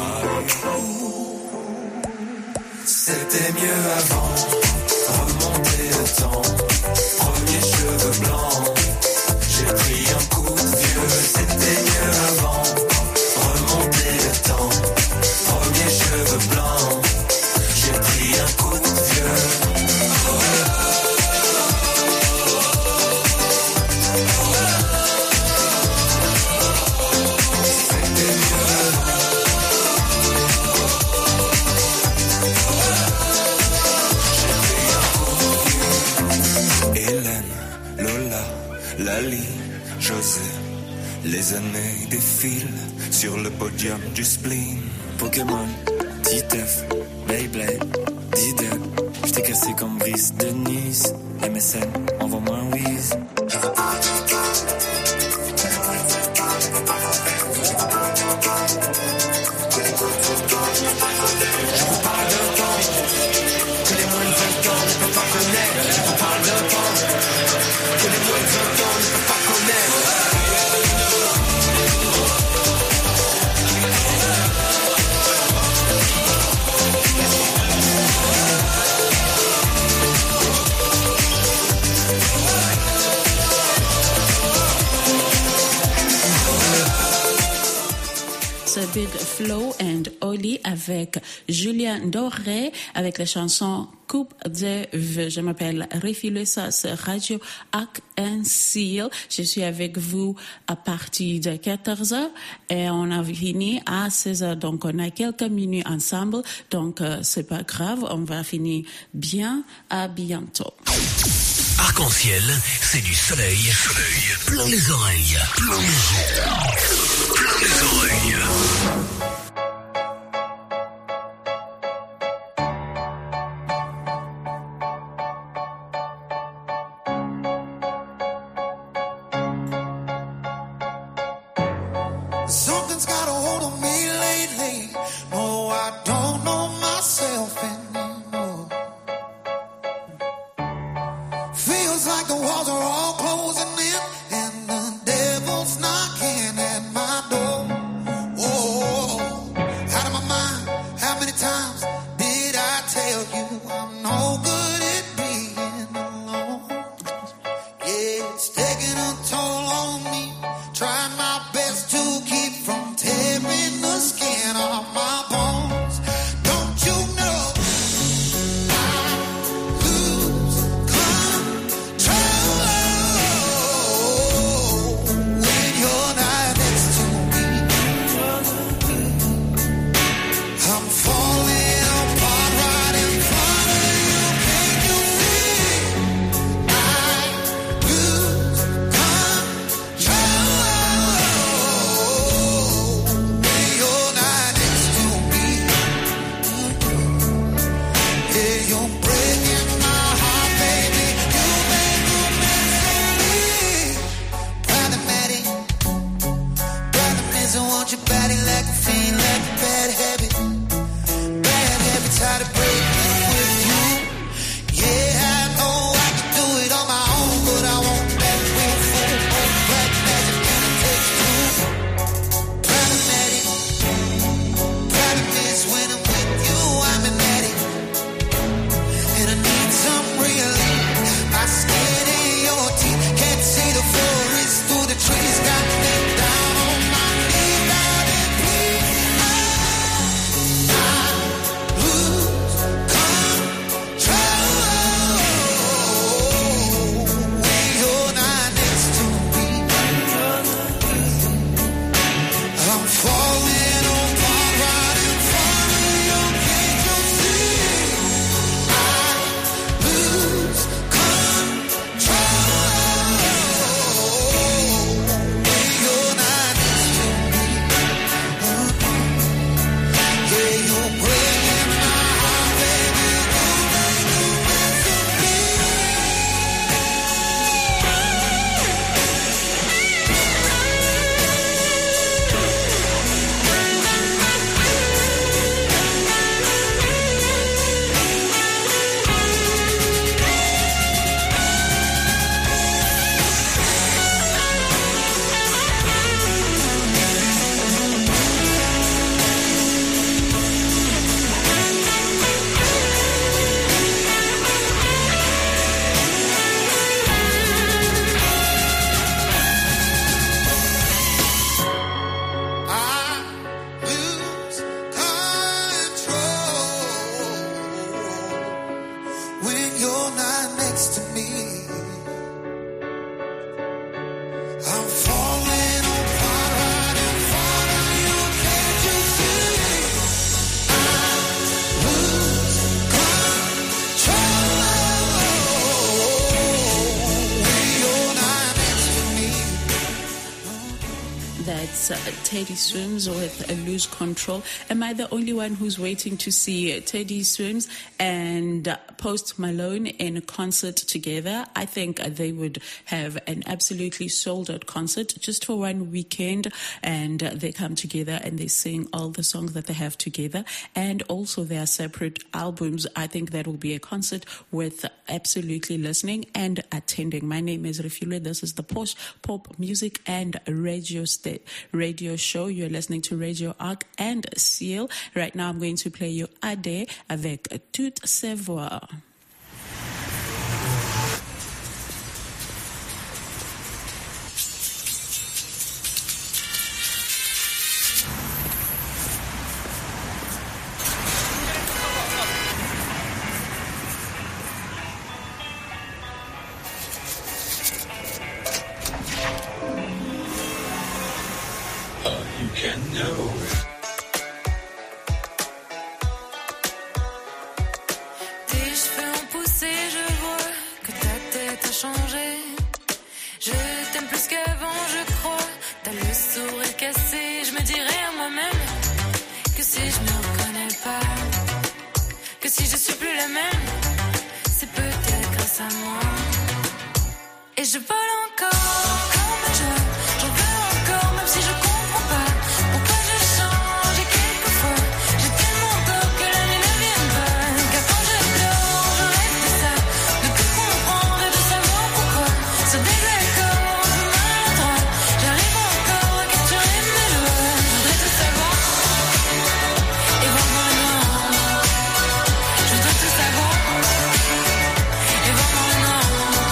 C'était mieux avant. Remonter le temps. Premiers cheveux blancs. J'ai pris un coup de vieux. C'était mieux avant. Remonter le temps. Premiers cheveux blancs. J'ai pris un coup de vieux. Lali, José, les années défilent sur le podium du spleen. Pokémon, Titeuf, Beyblade, Diddle, j't'ai cassé comme Brice de Nice. MSN, envoie-moi un whiz. Je vous parle d'un temps que les moins de 20 ans ne peuvent pas connaître. Je vous parle d'un temps que les moins de 20 ans ne peuvent pas connaître. C'est Big Flo and Oli avec Julien Doré avec la chanson Coupe de Vœux. Je m'appelle Réfilé, ça c'est Radio Arc-en-Ciel. Je suis avec vous à partir de 14h et on a fini à 16h. Donc on a quelques minutes ensemble. Donc c'est pas grave, on va finir bien. À bientôt. Arc-en-ciel, c'est du soleil, plein les oreilles, plein les yeux, plein les oreilles. Something's got a hold on me lately. No, I don't know myself anymore. Feels like the walls are all closing I'm falling apart right in front of you. Can't you see? I lose control when you're not next to me. That's Teddy Swims with Lose Control. Am I the only one who's waiting to see Teddy Swims and Post Malone in a concert together? I think they would have an absolutely sold-out concert just for one weekend, and they come together and they sing all the songs that they have together, and also their separate albums. I think that will be a concert worth absolutely listening and attending. My name is Refilwe. This is the Posh Pop Music and Radio Show. You're listening to Radio Arc and Seal. Right now I'm going to play you Ade avec Toute ses voix. You can know. Tes cheveux ont poussé, je vois que ta tête a changé. Je t'aime plus qu'avant, je crois. T'as le sourire cassé. Je me dirais à moi-même que si je me reconnais pas, que si je suis plus la même, c'est peut-être grâce à moi. Et je vole encore comme ma joie. J'en veux encore, même si je comprends pas pourquoi je change. Et quelquefois, j'ai tellement peur que la nuit ne vienne pas. Car quand je dors, je rêve de ça, de tout comprendre et de savoir pourquoi. Sur des accords un peu maladroits, j'arrive encore à capturer mes doigts. Je voudrais tout savoir et voir dans le noir. Je voudrais tout savoir et voir dans le noir.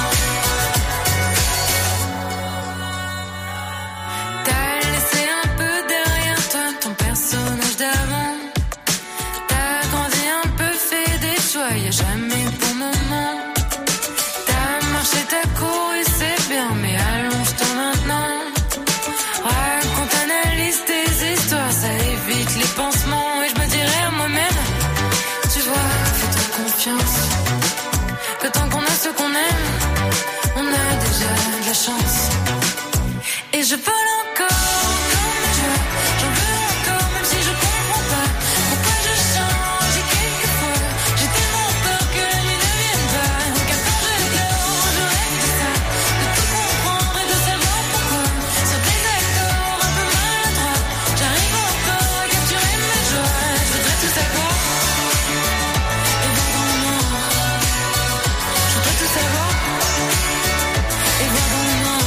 T'as laissé un peu derrière toi ton personnage d'avant. T'as grandi un peu, fait des choix, y'a jamais bon moment. T'as marché, t'as couru, c'est bien, mais allonge-toi maintenant. Raconte, analyse tes histoires, ça évite les pansements. Et je me dirais à moi-même, tu vois, fais-toi confiance, que tant qu'on a ce qu'on aime, on a déjà de la chance. Et je vole encore comme ma joie. J'en veux encore, même si je comprends pas pourquoi je change. Et quelquefois, j'ai tellement peur que la nuit ne vienne pas. Car quand je dors, je rêve de ça, de tout comprendre et de savoir pourquoi. Sur des accords un peu maladroits, j'arrive encore à capturer mes joies. Je voudrais tout savoir et voir dans le noir. Je voudrais tout savoir et voir dans le noir.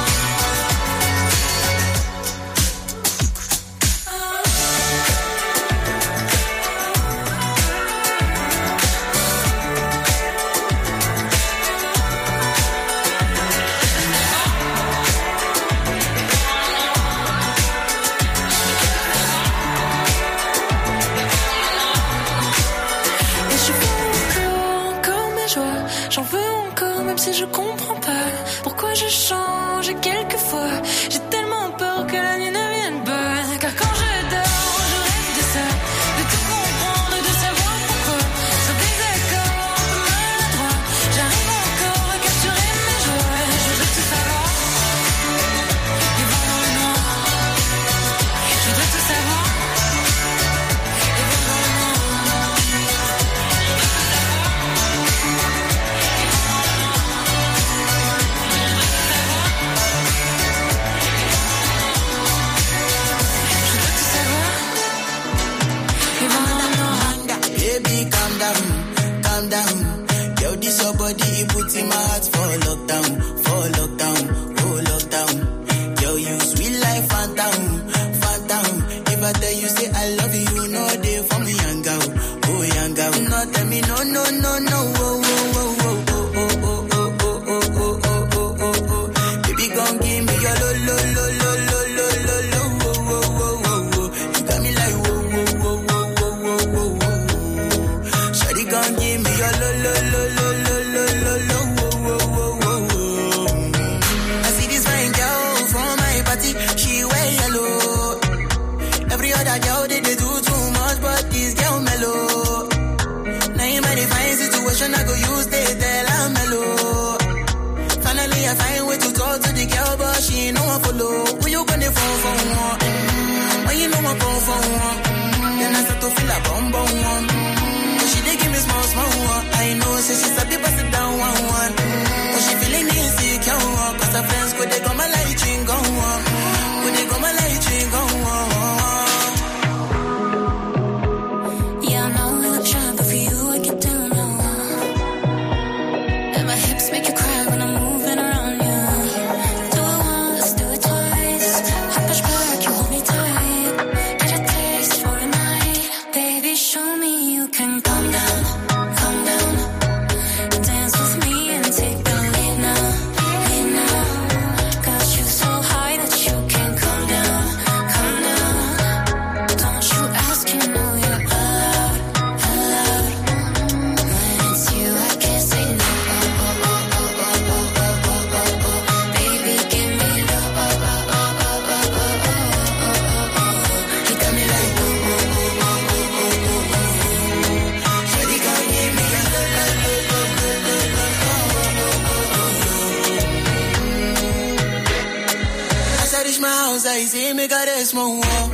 Et je veux encore mes joies. J'en veux encore, même si je comprends pas pourquoi je change. Et quelquefois, j'ai tellement peur que la nuit ne vienne pas. Car quand je dors, je rêve de ça, de tout comprendre et de savoir pourquoi. Sur des accords un peu maladroits, j'arrive encore à capturer mes joies. Je voudrais tout savoir et voir dans le noir. Je voudrais tout savoir et voir dans le noir. Baby, calm down, calm down. Yo, this your body, it puts in my heart for lockdown, oh lockdown. Yo, you sweet life, phantom, phantom. If I tell you, say I love you, you know they for me, young girl, oh young girl. No, tell me, no, no, no, no, oh, oh, oh, oh, oh, oh, oh, oh, oh, oh, oh, oh, oh, oh. Baby, gon' give me your lo, lo, lo, lo, lo, lo, lo, lo, oh, oh, oh, oh, oh. You got me like, whoa, whoa, whoa, whoa, whoa, whoa, whoa, whoa. Shawty gon' give me your lo, lo, lo, lo, lo, lo, lo, lo, whoa, whoa, whoa, whoa, whoa. I see this fine girl Who you gonna phone for one? When you know I phone for one, then I start to feel a bum bum one. But she dey give me small small one. I know, say she start to pass it down one one. But she feeling insecure, cause her friends go they go my light ring go on. Go they go my light ring go on. Yeah, I know I look shy, but for you I get down low. And my hips make you cry when I'm moving around you. Do it once, do it twice. I push back, you hold me tight. Get a taste for a night. Baby, show me you can calm down, calm down. Dance with me and take the lead now, lead now. Got you so high that you can't calm down, calm down. Don't you ask, you know you're allowed, allowed. When it's you, I can't say no. Baby, give me love. You got me like Shawty gon' give me a As I reach my house, I see me got a small wall.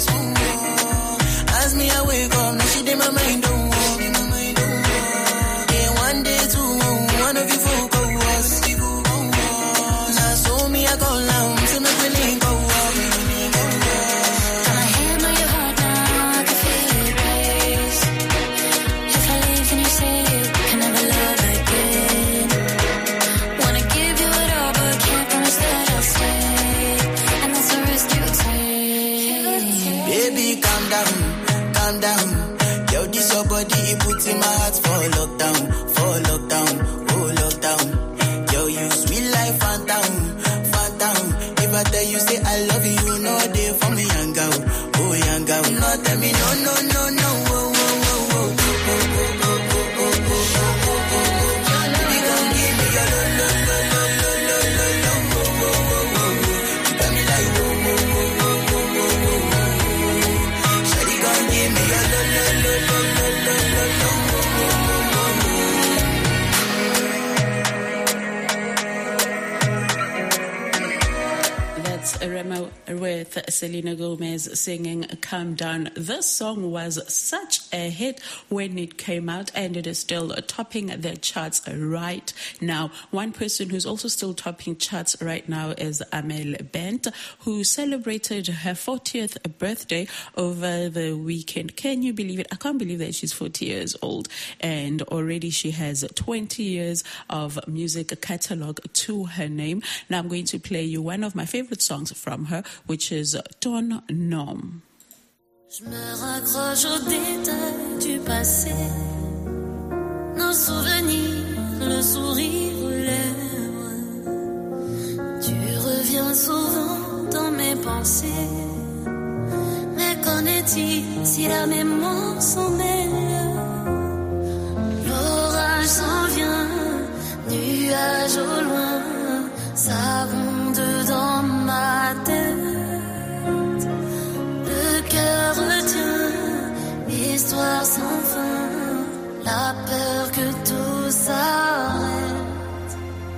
As me, I wake up, now she did my mind don't walk. Then one day, two, one of you folk go was. Now so me, I go down, to me feeling go up. Got my hand on your heart now, I can feel it race. If I leave, then you say you can never love again. Wanna give you it all, but can't promise that I'll stay. And that's a risk you take. Baby, calm down, calm down. Yo, this your body, it puts in my heart for lockdown, oh lockdown. Yo, you sweet life, phantom, phantom. If I tell you, say I love you, you know they for me, young girl, oh young girl. No, tell me, no, no, no, no, oh, oh, oh, oh, oh, oh, oh, oh, oh, oh, oh, oh. Baby, gon' give me your lo, lo, lo, lo, lo, lo, lo, lo, oh, oh, oh, oh. You got me like, oh, oh, oh, oh, oh, oh, oh, oh. Shawty gon' give me your lo, lo, lo, lo, lo, lo, lo, lo, oh, oh, oh, oh, oh. That's Rema with Selena Gomez singing Calm Down. This song was such a hit when it came out, and it is still topping the charts right now. One person who's also still topping charts right now is Amel Bent, who celebrated her 40th birthday over the weekend. Can you believe it? I can't believe that she's 40 years old, and already she has 20 years of music catalog to her name. Now I'm going to play you one of my favorite songs from her, which is Ton Nom. Je me raccroche aux détails du passé, nos souvenirs, le sourire aux lèvres. Tu reviens souvent dans mes pensées, mais qu'en est-il si la mémoire s'en mêle? L'orage s'en vient, nuage au loin, ça ronde dans ma tête. Le cœur retient l'histoire sans fin, la peur que tout s'arrête.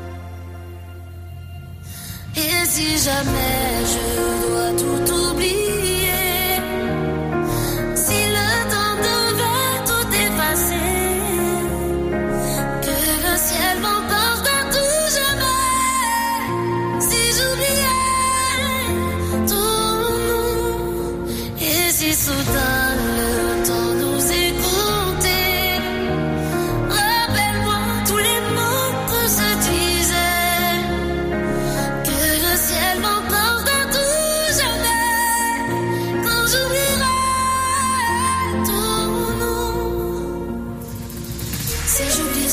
Et si jamais je dois tout oublier, si le temps devait tout effacer, que le ciel m'emporte à tout jamais, si j'oubliais ton nom, et si soudain le temps nous écoutait, rappelle-moi tous les mots qu'on se disait, que le ciel m'emporte à tout jamais, quand j'oublierai ton nom. Si j'oubliais,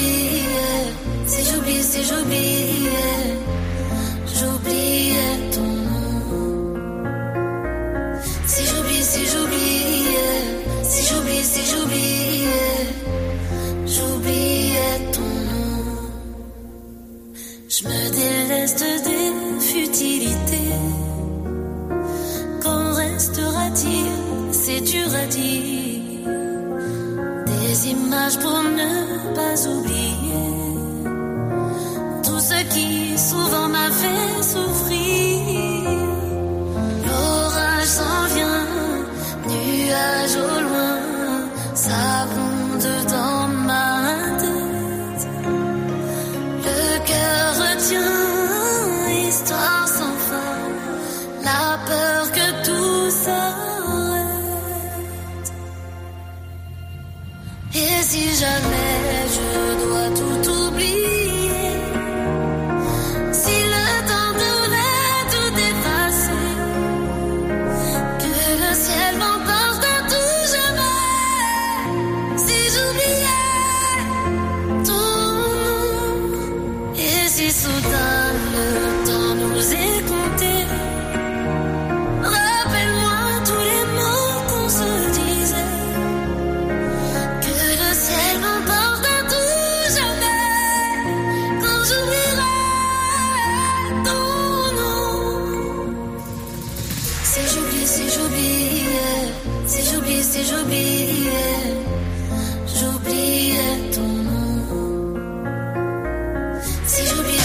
j'oubliais ton nom. Si j'oubliais ton nom. Je me déleste des futilités. Qu'en restera-t-il? C'est dur à dire. Des images pour ne pas oublier tout ce qui souvent m'a fait souffrir. j'ai compté. Rappelle-moi tous les mots qu'on se disait. Que le ciel m'emporte à tout jamais. Quand j'oublierai ton nom. Si j'oublie, si j'oubliais. Si j'oublie, si j'oubliais. J'oubliais ton nom. Si j'oublie, si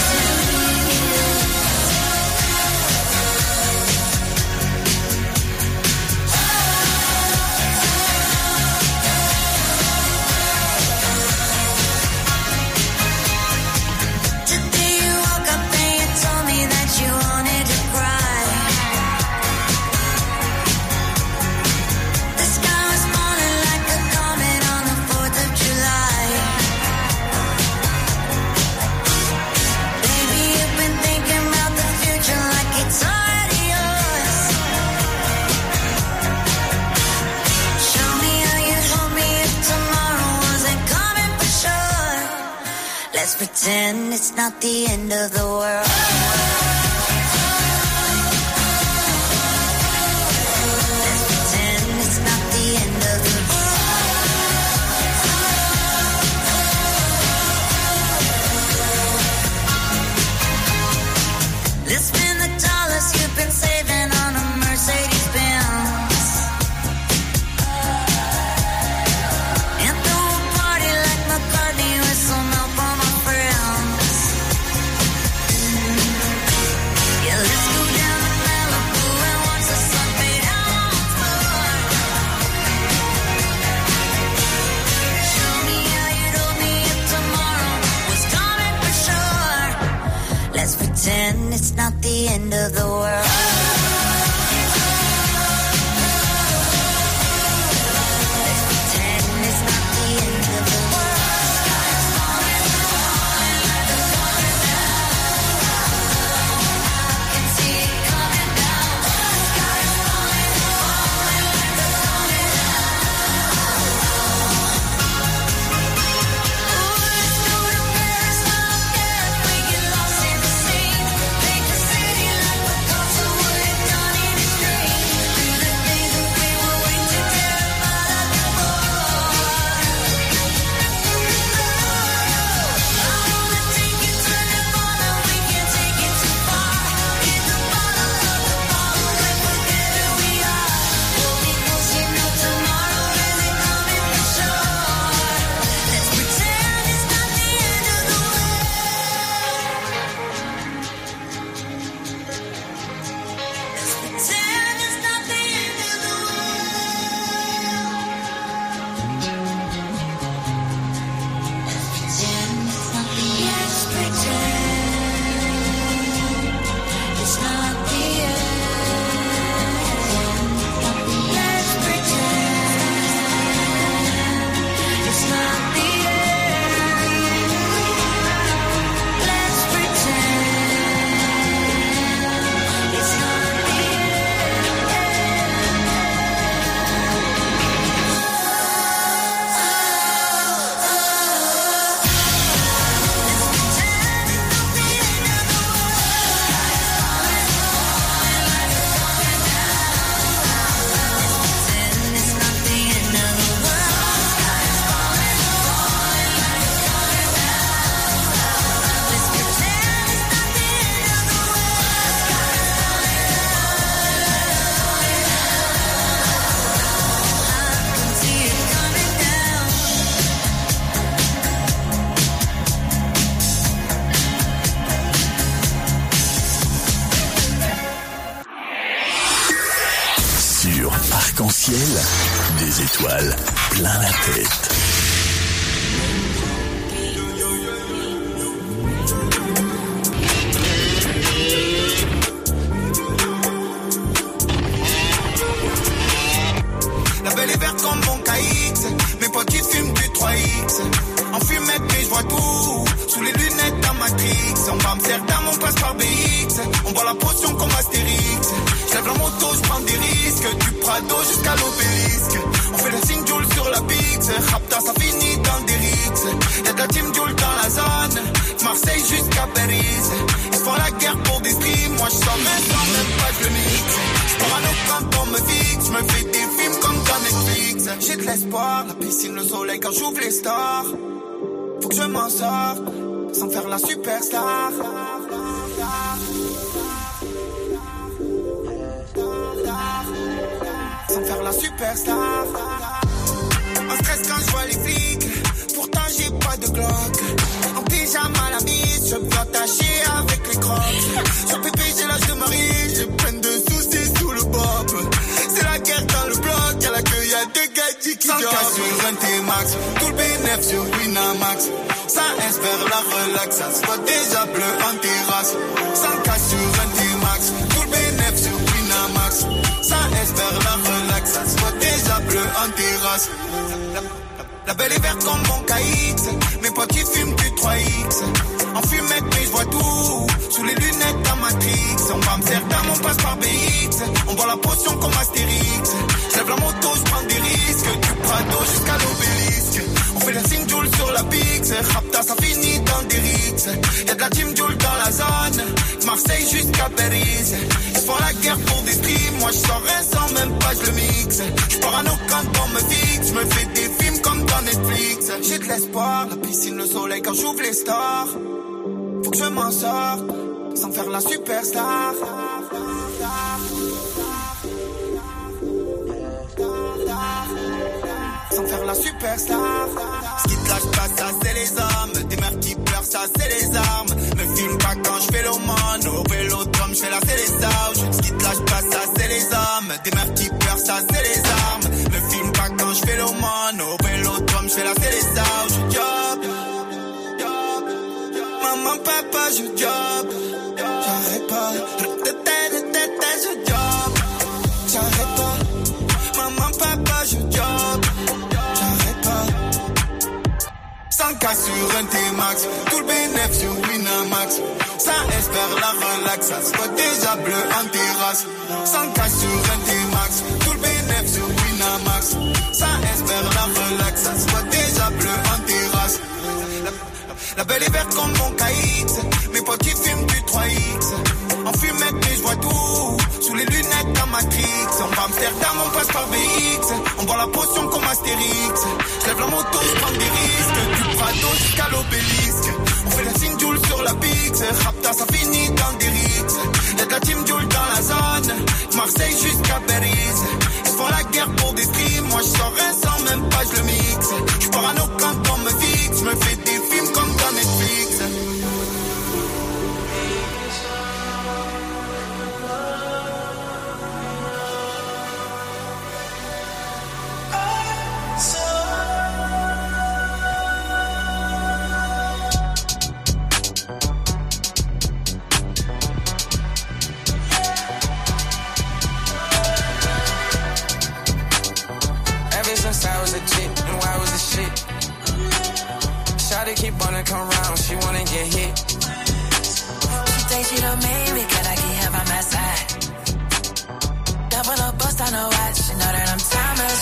Today you woke up and you told me that you wanted to cry. The sky was falling like a comet on the 4th of July. Baby, you've been thinking about the future like it's already yours. Show me how you'd hold me if tomorrow wasn't coming for sure. Let's pretend it's not the end of the world. Let's pretend it's not the end of the world. Let's spend the dollars you've been saving on a Mercedes Benz. And throw a party like McCartney with some help on my friends. Yeah, let's go down to Malibu and watch the sun fade out on tour. Show me how you'd hold me if tomorrow was coming for sure. Let's pretend it's not the end of the world. Let's pretend it's not the end of the world. Sky's falling, falling like a coming down. I can see it coming down. Sky's falling, falling like a coming down. Oh, let's go to Paris, I don't care if we get lost in the scenes. Make the city like a concert would have done in its dream. Through the days that we were way too terrified of the war. I wanna take you to Nirvana, we can't take it too far. Hit the bottom of the bottle and forget who we are. Because you know tomorrow isn't coming for sure. Let's pretend it's not the end of the world. Let's pretend it's not the end of the It's not the end. Let's pretend it's not the end. Let's pretend it's not the Sur Arc-en-Ciel, des étoiles plein la tête. La belle est verte comme mon KX. Mes potes qui fument du 3X. En fumette, mais je vois tout. Sous les lunettes d'un Matrix. On va Amsterdam, on passe par BX. On boit la potion comme Astérix. J'lève la moto, j'prends des risques. Du Prado jusqu'à l'obélisque. On fait le signe Joule sur la Pix. Rapta, ça finit dans des rixes. Y'a de la team Joule dans la zone. Ma Marseille jusqu'à Paris. Ils font la guerre pour des streams. Moi je sors même pas je le mixe. Je prends un autre quand on me fixe. Je me fais des films comme dans Netflix. J'ai de l'espoir, la piscine, le soleil quand j'ouvre les stars. Faut que je m'en sorte sans faire la superstar. Sans faire la superstar. En stress quand je vois les flics. Pourtant j'ai pas de Glock. En pyjama la mise, je peux attacher avec les crocs. Sur pépé j'ai l'âge de Marie. J'ai plein de soucis sous le bob. C'est la guerre dans le bloc. Y'a la queue, y'a des gadgets qui 100K sur un T-Max. Tout le bénéf sur Winamax. Ça espère la relax. Ça se voit déjà bleu en terrasse. 100K sur un T-Max. Tout le bénéf sur Winamax. Ça espère la relax. Ça se voit déjà bleu en terrasse. La belle est verte comme mon KX. Mes potes qui fument du 3X. En fumette mais je vois tout. Sous les lunettes d'un Matrix. On va Amsterdam, on passe par BX. On boit la potion comme Astérix. J'lève la moto, j'prends des risques. Du Prado jusqu'à l'obélisque. On fait la signe Joule sur la Pix. Rapta ça finit dans des rixes. Y'a de la team Joule dans la zone. Marseille jusqu'à Paris. Ils font la guerre pour des streams. Moi j'sors sans même pas je le mixe. J'pars à nos quand on me fixe. J'me fais des films comme dans Netflix. J'ai de l'espoir, la piscine, le soleil quand j'ouvre les stars. Faut que je m'en sorte sans faire la superstar. Sans faire la superstar. Ce qui te lâche pas, ça c'est les hommes. Des mères qui pleurent, ça c'est les armes. Me filme pas quand je fais l'aumône. Au vélodrome, je fais la télésauge. Ce qui te lâche pas, ça c'est les hommes. Des mères qui pleurent, ça c'est les armes. Me filme pas quand je fais l'aumône. Au vélodrome, je fais la télésauge. Je job. Maman, papa, je job. J'arrête pas. Je job. J'arrête pas. Maman, papa, je job. 100K sur un T-Max, tout le bénéf sur Winamax. Ça espère la relax, ça se voit déjà bleu en terrasse. 100K sur un T-Max, tout le bénéf sur Winamax. Ça espère la relax, ça se voit déjà bleu en terrasse. La belle est verte comme mon KX. Mes potes qui fument du 3X. En fumette mais je vois tout. Sous les lunettes d'un Matrix. On va Amsterdam, on passe par BX. On boit la potion comme Astérix. J'lève la moto, j'prends des risques. Du Prado jusqu'à l'obélisque. On fait la signe Joule sur la Pix. Rapta ça finit dans des rixes. Y'a de la team Joule dans la zone. Marseille jusqu'à Paris. Ils font la guerre pour des streams. Moi j'sors sans même pas je le mixe. J'pars à nos quand on me fixe. J'me fais des films comme dans Netflix. Shawty keep wanna come round, she wanna get hit. She thinks she done made me, can I get her by my side? Double up, bust on the watch, she know that I'm timeless.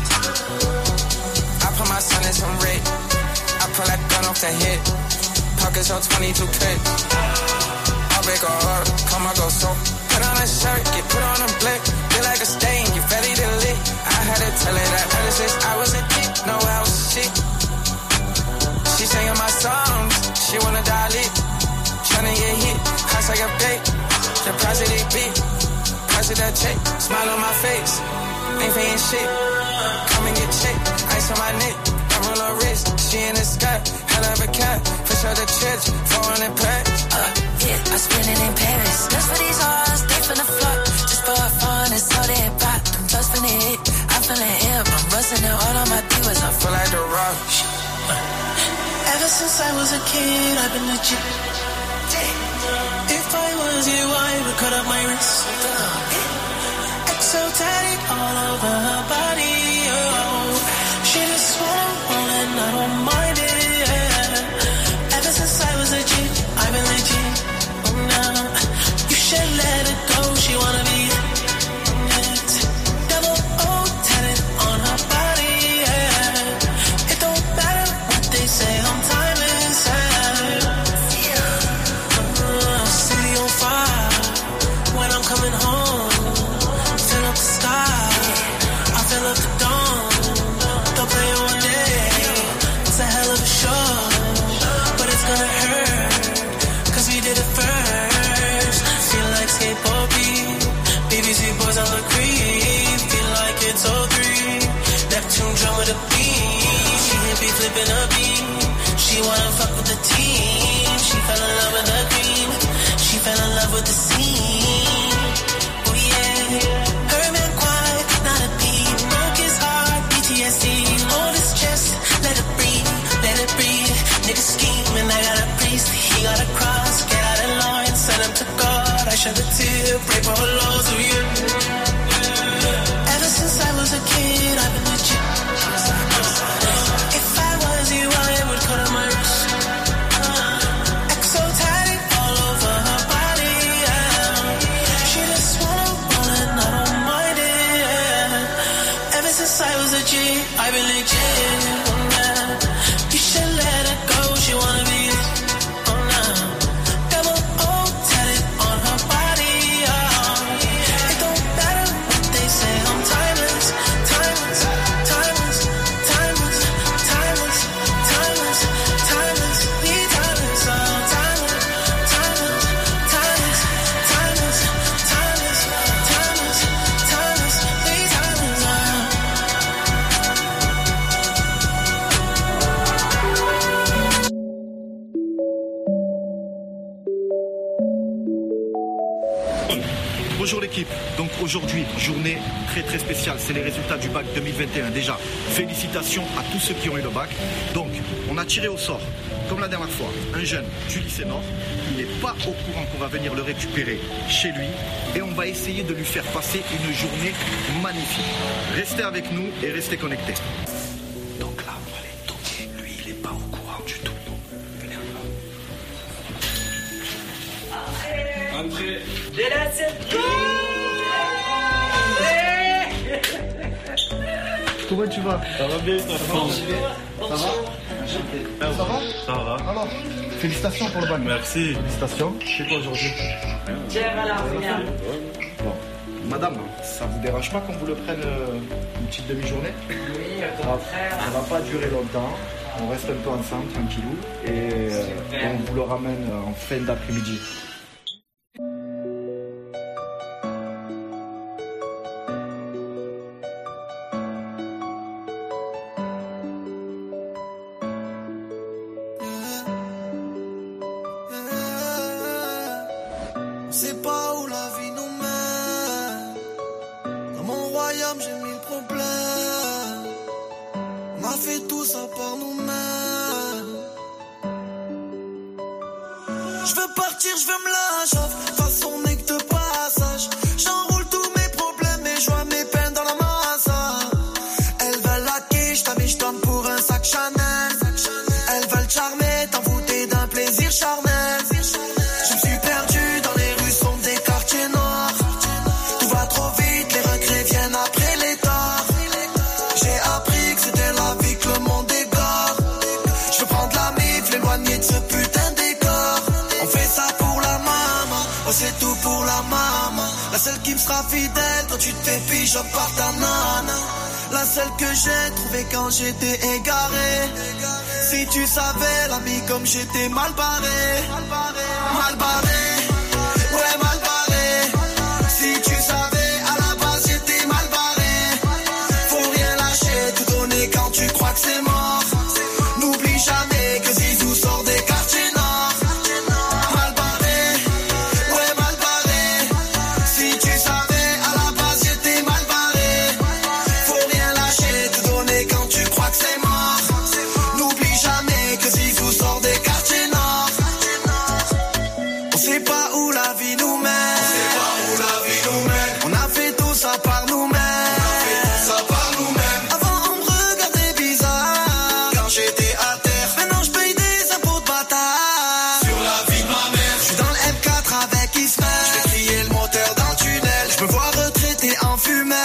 I put my son in some red, I pull that gun off the hip. Pockets on 22 clip. I'll break her heart, come I go so. Put on a shirt, get put on a blick. Feel like a stain, you ready to lick. I had to tell her that ever since I was a kid, no I was shit. She singing my songs, she wanna dial it. Tryna get hit, hot like a bait. The price of they beat, price of that check. Smile on my face, ain't paying shit. Come and get checked, ice on my neck. I roll her wrist, she in the sky. Hell of a cat, push out the church, 400 packs. Yeah, I spend it in Paris. Just for these hoes, they finna fuck. Just for fun, it's all they pop. I'm just finna hit, I'm feeling ill. I'm rusting it all on my divas, I feel like the rock. Ever since I was a kid, I've been legit. If I was you, I would cut up my wrist. Exotic all over her body. Oh, she just wanna and I don't mind it. Yeah. Ever since I was a kid, I've been legit. Oh, no, you should let it go. She wanna be it. Double O tatted on her body. Yeah. It don't matter what they say. I'm timeless. Yeah. shed a tear, pray for her lows of you. Ever since I was a kid, I've been legit. If I was you, I would cut on my wrist. Exo tatted all over her body, yeah. She just wanna roll and I don't mind it, yeah. Ever since I was a G, I've been legit, oh nah. You should let her go, she wanna be it, oh nah. Double O tatted on her body, yeah. It don't matter what they say, I'm timeless, timeless, timeless, timeless, timeless, timeless, timeless, be timeless, timeless, timeless, timeless, timeless, timeless, timeless, timeless, be timeless. Bonjour l'équipe, donc aujourd'hui, journée très très spéciale, c'est les résultats du bac 2021. Déjà, félicitations à tous ceux qui ont eu le bac. Donc, on a tiré au sort, comme la dernière fois, un jeune du lycée Nord. Il n'est pas au courant qu'on va venir le récupérer chez lui et on va essayer de lui faire passer une journée magnifique. Restez avec nous et restez connectés. Donc là, on va aller toquer, lui il n'est pas au courant du tout. Venez là. Entrez. De la cette Comment tu vas? Ça va bien, toi? Ça va? Ça va? Ça va. Alors, félicitations pour le bac. Merci. Félicitations. C'est quoi aujourd'hui? Bon. Madame, ça vous dérange pas qu'on vous le prenne une petite demi-journée? Oui, au contraire. Ça va pas durer longtemps. On reste un peu ensemble, tranquillou. Et on vous le ramène en fin d'après-midi. On sait pas où la vie nous mène. Dans mon royaume, j'ai mille problèmes. On a fait tout ça par nous-mêmes. Je veux partir, je veux me lâcher. De toute façon, on n'est que de passage. J'enroule tous mes problèmes, mes joies, mes peines dans la masse. Elles veulent la quiche, t'as mis, je donne pour un sac Chanel. Elles veulent charmer, t'envoûter d'un plaisir charnel. Je me suis perdu dans les rues sombres des quartiers noirs. Tout va trop vite, les regrets viennent après les torts. J'ai appris que c'était la vie, que le monde égare. Je veux prendre la mif, l'éloigner de ce putain d'écart. On fait ça pour la maman, oh c'est tout pour la maman. La seule qui me sera fidèle quand tu te fais pigeon par ta nana. La seule que j'ai trouvée quand j'étais égaré. Si tu savais l'ami comme j'étais mal barré. Mal barré, ouais mal barré. Si tu savais à la base j'étais mal barré. Faut rien lâcher, tout donner quand tu crois que c'est mort. N'oublie jamais que Zizou sort des quartiers nord. Mal barré, ouais mal barré. Si tu savais à la base j'étais mal barré. Faut rien lâcher, tout donner quand tu crois que c'est mort. N'oublie jamais que Zizou sort des quartiers nord. On sait pas où la vie nous mène. On a fait tout ça par nous-mêmes. Avant on me regardait bizarre quand j'étais à terre. Maintenant je paye des impôts de bâtard. Sur la vie de ma mère. Je suis dans le M4 avec Ismaël. Je vais crier le moteur dans le tunnel. Je me vois retraité en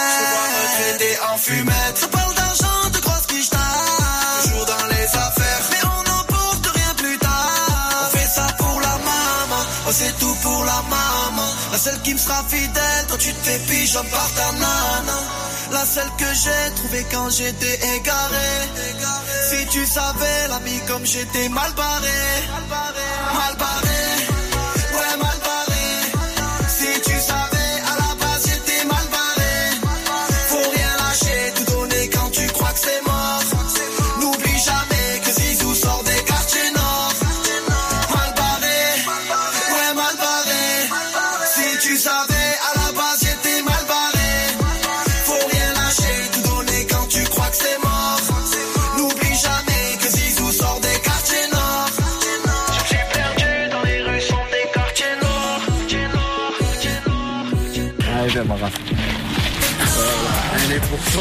fumette. Ça parle d'argent, de grosses quichetas. Toujours dans les affaires, mais on n'emporte rien plus tard. On fait ça pour la maman, oh c'est tout pour la maman. La seule qui me sera fidèle quand tu te fais pigeon par ta nana. La seule que j'ai trouvée quand j'étais égaré. Si tu savais l'ami comme j'étais mal barré. Mal barré, ouais mal barré. Si tu savais à la base j'étais mal barré. Faut rien lâcher, tout donner quand tu crois que c'est mort. N'oublie jamais que Zizou sort des quartiers nord. Mal barré, ouais mal barré. Si tu savais à la base j'étais mal barré. Faut rien lâcher, tout donner quand tu crois que c'est mort. N'oublie jamais que Zizou sort des quartiers nord. Je me suis perdu dans les rues sombres des quartiers nord. arriver, ma race. Voilà, elle est pour toi.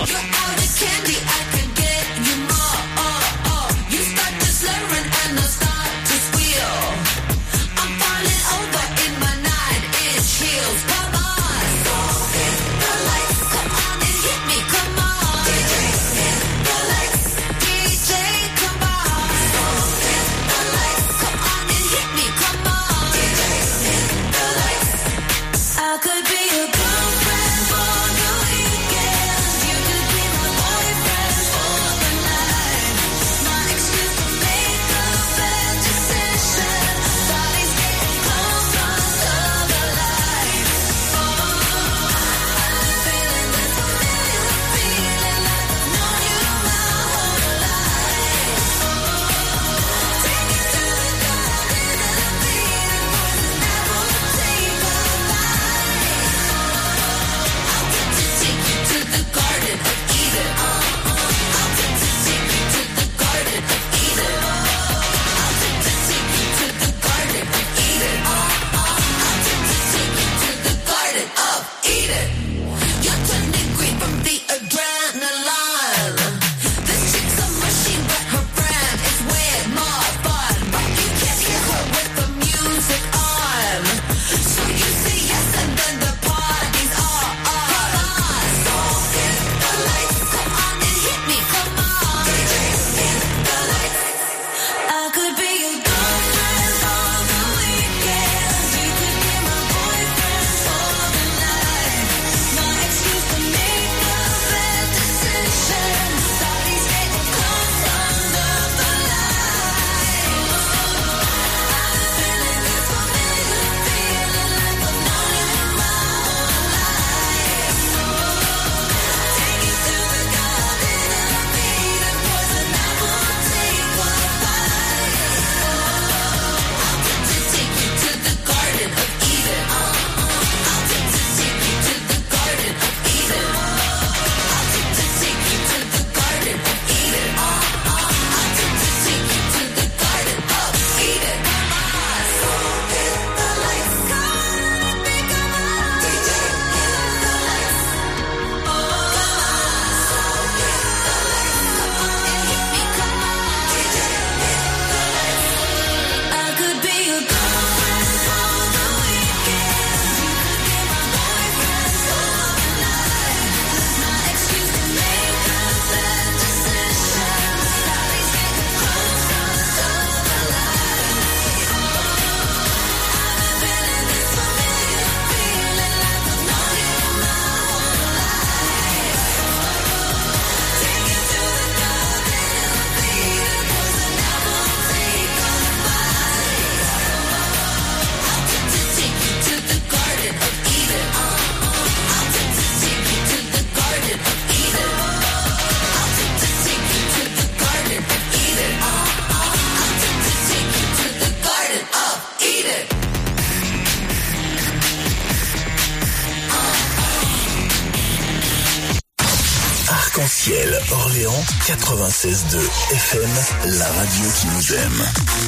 I could be your girlfriend for the weekend. You could be my boyfriend for the night. My excuse to make a bad decision. Bodies getting close under the lights. Oh, I'm feeling this familiar feeling like I've known you my whole life. Oh, take it to the garden and the beating voices never take a Arc-en-ciel, Orléans, 96.2 FM, la radio qui nous aime.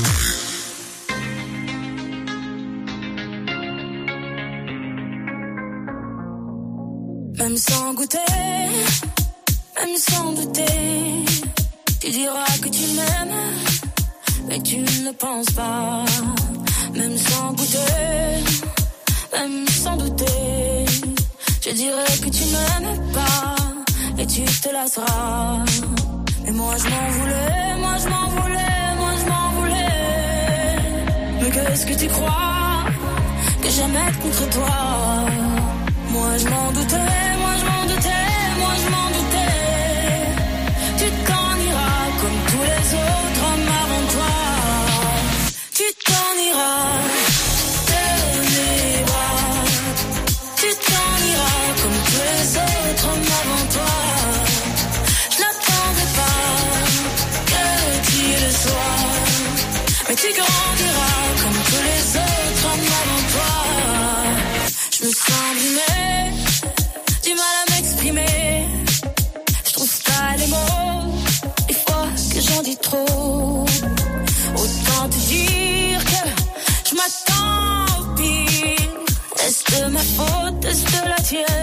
Même sans goûter, même sans douter, tu diras que tu m'aimes, mais tu ne le penses pas. Même sans goûter, même sans douter, je dirais que tu m'aimes pas et tu te lasseras. Mais moi je m'en voulais, moi je m'en voulais, moi je m'en voulais. Mais qu'est-ce que tu crois que j'aimais contre toi? Moi je m'en doutais, moi je m'en doutais, moi je m'en doutais. Tu t'en iras comme tous les autres hommes avant toi. Tu t'en iras de mes bras. Tu t'en iras comme tous les autres hommes avant toi. Je n'attendais pas que tu le sois, mais tu grandiras comme tous les autres hommes avant toi. Je me sens abîmée, du mal à m'exprimer. Je trouve pas les mots, des fois que j'en dis trop. Autant te dire que je m'attends au pire. Est-ce de ma faute, est-ce de la tienne?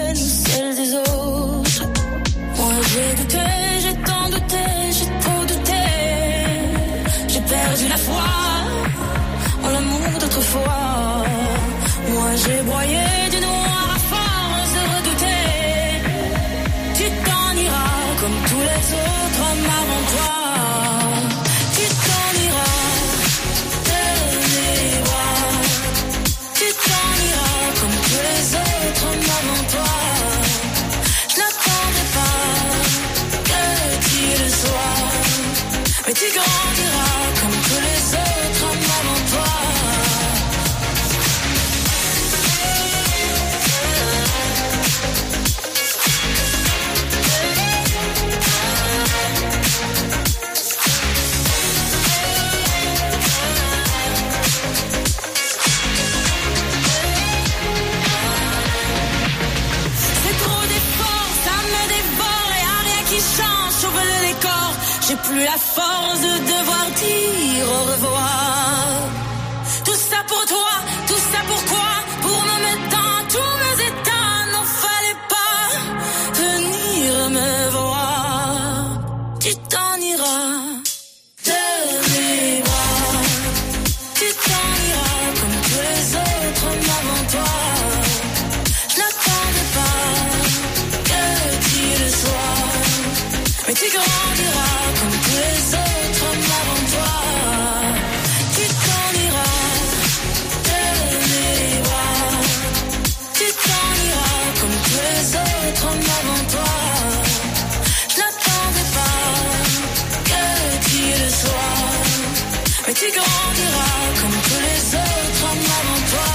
plus la force de devoir dire au revoir. Tout ça pour toi, tout ça pourquoi? Pour me mettre dans tous mes états, n'en fallait pas venir me voir. Tu t'en iras de mes bras, tu t'en iras comme tous les autres hommes avant toi. Je n'attendais pas que tu le sois, mais tu grandiras comme tous les autres hommes avant toi. Tu t'en iras de mes bras, tu t'en iras comme tous les autres hommes avant toi. Je n'attendais pas que tu le sois, mais tu grandiras comme tous les autres hommes avant toi.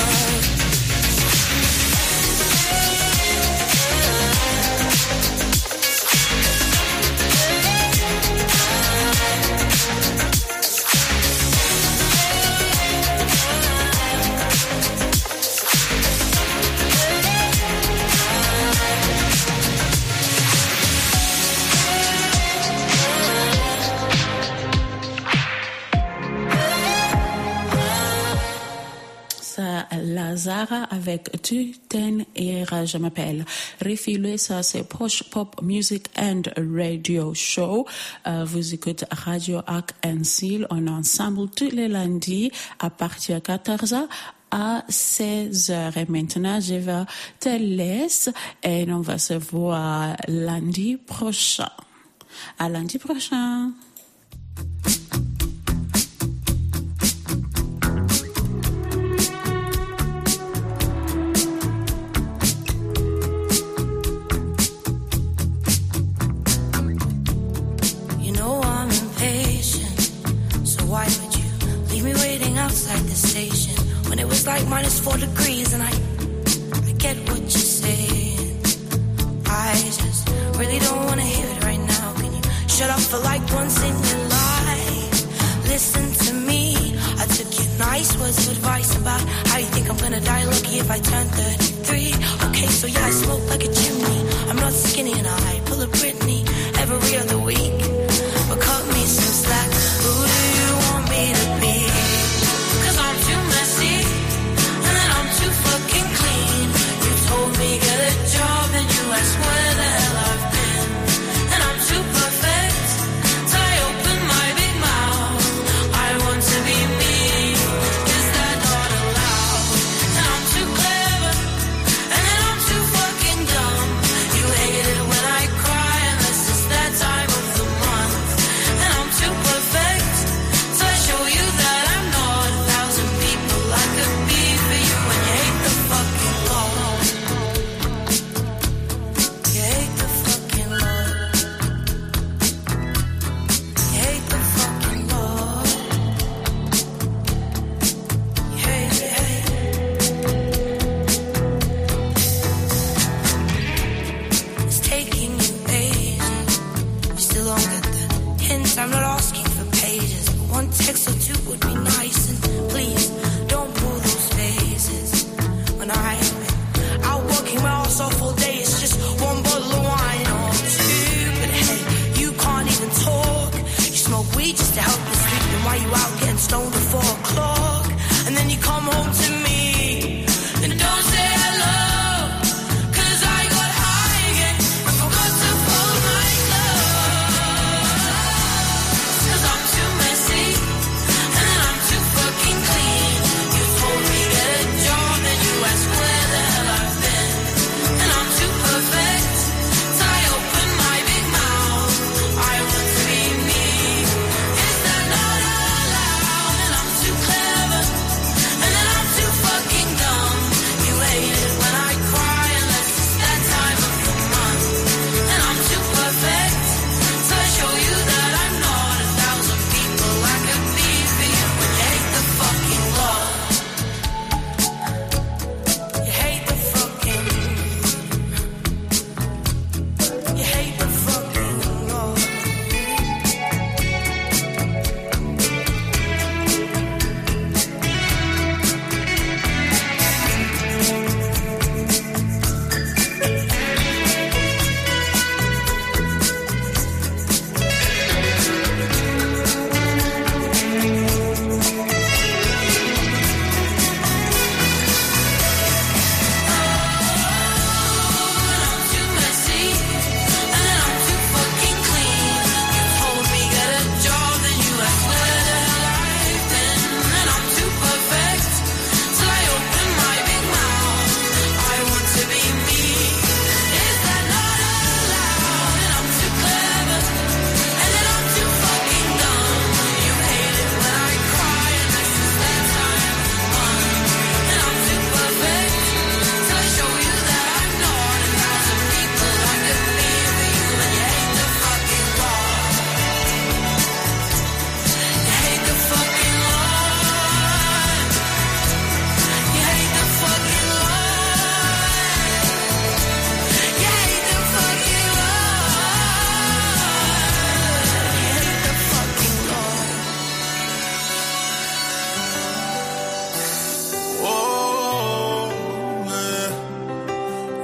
Lazara avec Tu t'en iras. Je m'appelle Refilé, ça c'est Posh Pop Music and Radio Show. Vous écoutez Radio Arc and Seal. On est ensemble tous les lundis à partir de 14h à 16h. Et maintenant, je vais te laisser et on va se voir lundi prochain. À lundi prochain. Why would you leave me waiting outside the station when it was like -4 degrees? And I get what you're saying. I just really don't want to hear it right now. Can you shut up for like once in your life? Listen to me. I took your nice words of advice about how you think I'm gonna die lucky if I turn 33. Okay, so yeah, I smoke like a chimney. I'm not skinny and I pull a Britney every other week. But cut me some slack. Who do you want me to be? 'Cause I'm too messy and then I'm too fucking clean. You told me get a job and you asked where the hell I've been. And I'm too perfect, so I open my big mouth. I want to be me, is that not allowed? And I'm too clever and then I'm too fucking dumb. You hate it when I cry unless it's that time of the month.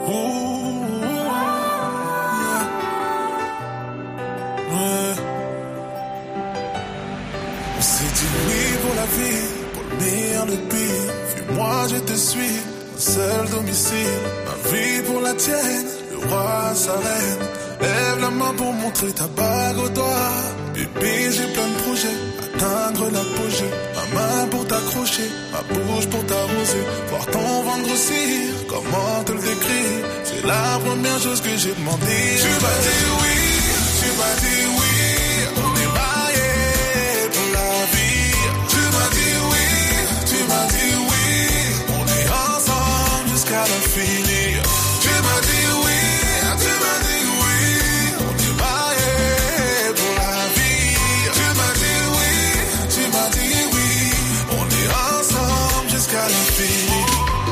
On s'est dit oui pour la vie, pour le meilleur, le pire. Fuis-moi, je te suis, un seul domicile. Ma vie pour la tienne, le roi, sa reine. Lève la main pour montrer ta bague au doigt. Bébé, j'ai plein de projets, atteindre l'apogée. Ma main pour t'accrocher, ma bouche pour t'arroser. Voir ton ventre grossir, comment te le décrire? C'est la première chose que j'ai demandé. Tu m'as dit oui, tu m'as dit oui. On est mariés pour la vie. Tu m'as dit oui, tu m'as dit oui. On est ensemble jusqu'à l'infini. Tu m'as dit oui, tu m'as dit oui. On est mariés pour la vie. Tu m'as dit oui, tu m'as dit oui. On est ensemble jusqu'à l'infini.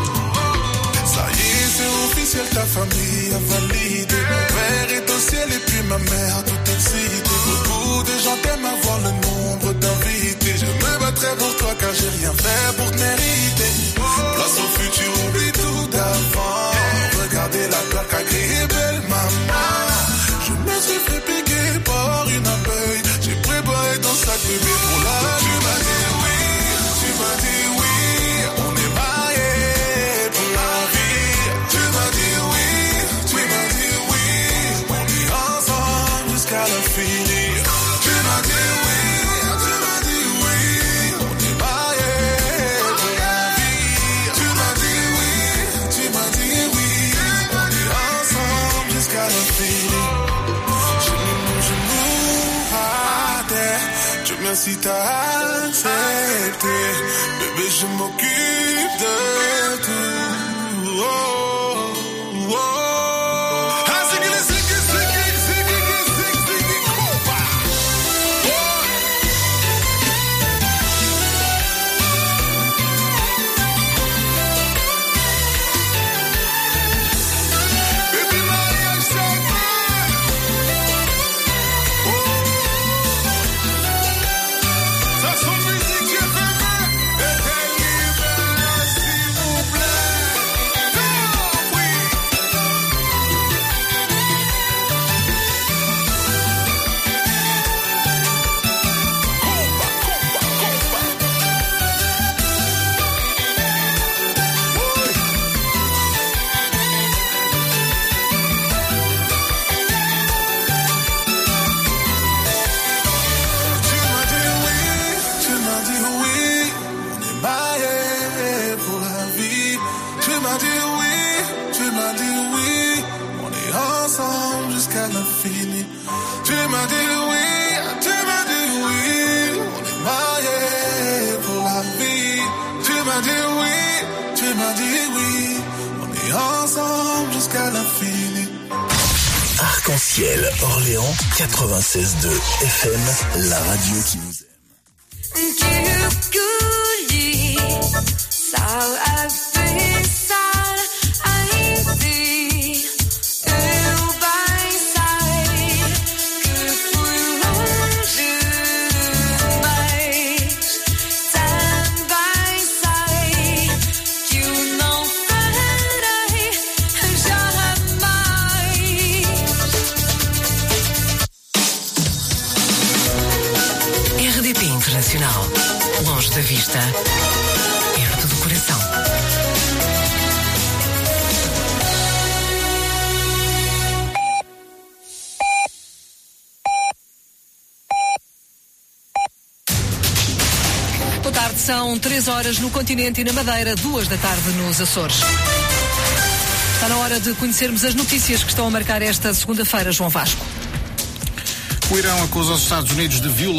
Ça y est, c'est officiel, ta famille a validé. Mon père est au ciel et puis ma mère tout excitée. Beaucoup de gens t'aiment avoir le nombre d'invités. Je me battrai pour toi car j'ai rien fait pour te mériter. Place au futur, oublie tout d'avant. Regardez la plaque à crier belle maman. Je me suis fait piquer par une abeille. J'ai préparé ton sac bébé pour la. Tu m'as dit oui, tu m'as dit oui. On est mariés pour la vie. Tu m'as dit oui, tu m'as dit oui. On est ensemble jusqu'à l'infini. Tu m'as dit oui, tu m'as dit oui. On est mariés pour la vie. Tu m'as dit oui, tu m'as dit oui. On est ensemble jusqu'à l'infini. J'ai mis mon genou à terre. Dieu merci t'as accepté. Bébé je m'occupe de tout. Oh, oh, oh. L'infini. Tu m'as dit oui, tu m'as dit oui. On est mariés pour la vie. Tu m'as dit oui, tu m'as dit oui. On est ensemble jusqu'à l'infini. Arc-en-ciel, Orléans, 96.2 FM, la radio qui nous aime. Longe da vista, perto do coração. Boa tarde, são 3 horas no continente e na Madeira, 2 da tarde nos Açores. Está na hora de conhecermos as notícias que estão a marcar esta segunda-feira, João Vasco. O Irão acusa os Estados Unidos de violação